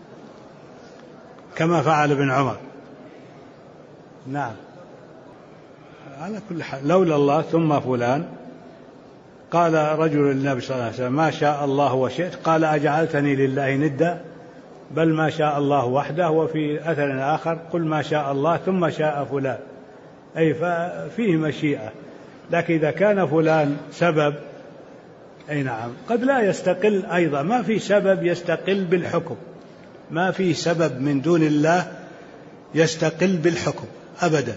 كما فعل ابن عمر. نعم. على كل حال لولا الله ثم فلان. قال رجل للنبي صلى الله عليه وسلم ما شاء الله وشئت، قال أجعلتني لله ندا، بل ما شاء الله وحده. وفي أثر آخر قل ما شاء الله ثم شاء فلان، أي فيه مشيئة. لكن إذا كان فلان سبب، أي نعم، قد لا يستقل أيضا، ما في سبب يستقل بالحكم، ما في سبب من دون الله يستقل بالحكم أبدا،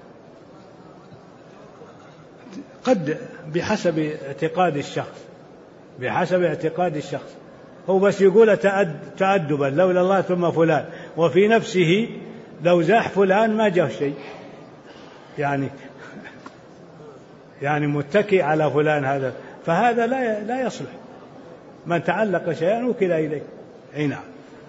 قد بحسب اعتقاد الشخص، بحسب اعتقاد الشخص. هو بس يقول تأدبا لولا الله ثم فلان، وفي نفسه لو زاح فلان ما جاء شيء، يعني متكي على فلان هذا، فهذا لا يصلح. من تعلق شيئا وكل إليه. أي نعم.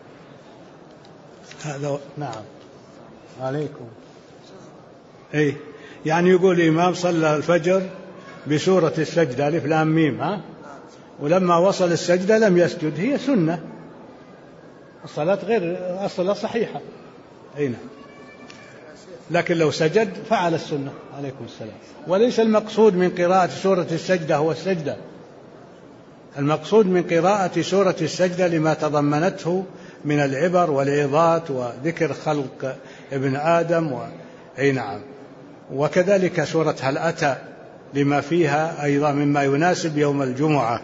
هذا نعم. عليكم. أي يعني يقول الإمام صلى الفجر بسورة السجدة ألف لام ميم، ولما وصل السجدة لم يسجد، هي سنة، الصلاة غير الصلاة صحيحة. أي نعم. لكن لو سجد فعل السنة. عليكم السلام. وليس المقصود من قراءة سورة السجدة هو السجدة، المقصود من قراءة سورة السجدة لما تضمنته من العبر والعظات وذكر خلق ابن آدم أي نعم. وكذلك سورة هل أتى لما فيها أيضا مما يناسب يوم الجمعة.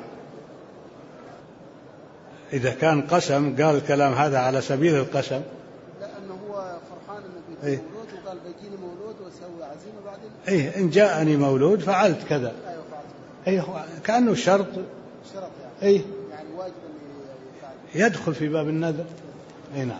إذا كان قسم قال الكلام هذا على سبيل القسم، لأنه هو فرحان أنه بيجي مولود، وقال بيجيني مولود وسوي عزيمة بعدين. إن جاءني مولود فعلت كذا. كأنه شرط يعني. يعني واجب أن يدخل في باب النذر. نعم.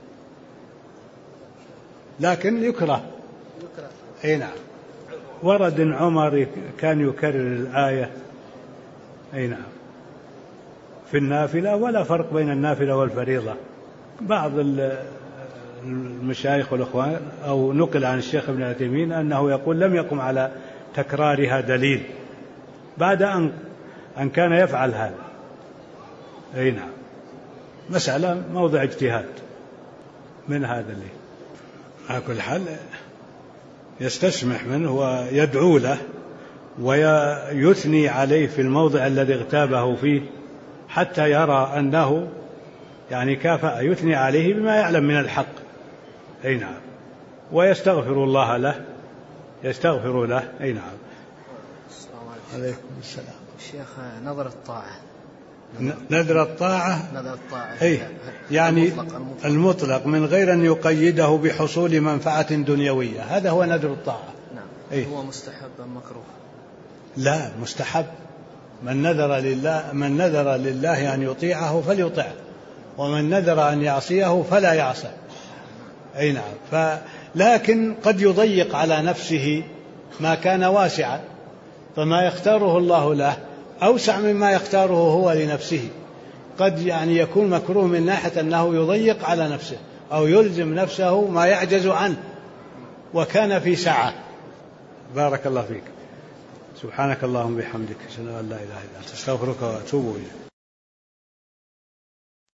لكن يكره. نعم. ورد عمر كان يكرر الآية. نعم. في النافلة، ولا فرق بين النافلة والفريضة. بعض المشايخ والأخوان أو نقل عن الشيخ ابن عثيمين أنه يقول لم يقم على تكرارها دليل بعد أن كان يفعل هذا. نعم. مسألة موضع اجتهاد من هذا اللي على كل حال يستسمح منه ويدعو له ويثني عليه في الموضع الذي اغتابه فيه حتى يرى أنه يعني كافأ، يثني عليه بما يعلم من الحق. نعم. ويستغفر الله له، يستغفر له. نعم. عليكم السلام. الشيخ نذر الطاعة، نذر الطاعة يعني المطلق من غير أن يقيده بحصول منفعة دنيوية، هذا هو نذر الطاعة. نعم. هو مستحب أم مكروه؟ لا، مستحب. من نذر لله أن يطيعه فليطعه، ومن نذر أن يعصيه فلا يعصى. نعم. لكن قد يضيق على نفسه ما كان واسعا، فما يختاره الله له أوسع مما يختاره هو لنفسه. قد يعني يكون مكروه من ناحية أنه يضيق على نفسه أو يلزم نفسه ما يعجز عنه، وكان في سعة. بارك الله فيك. سبحانك اللهم وبحمدك، أشهد أن لا إله إلا أنت، أستغفرك وأتوب إليك.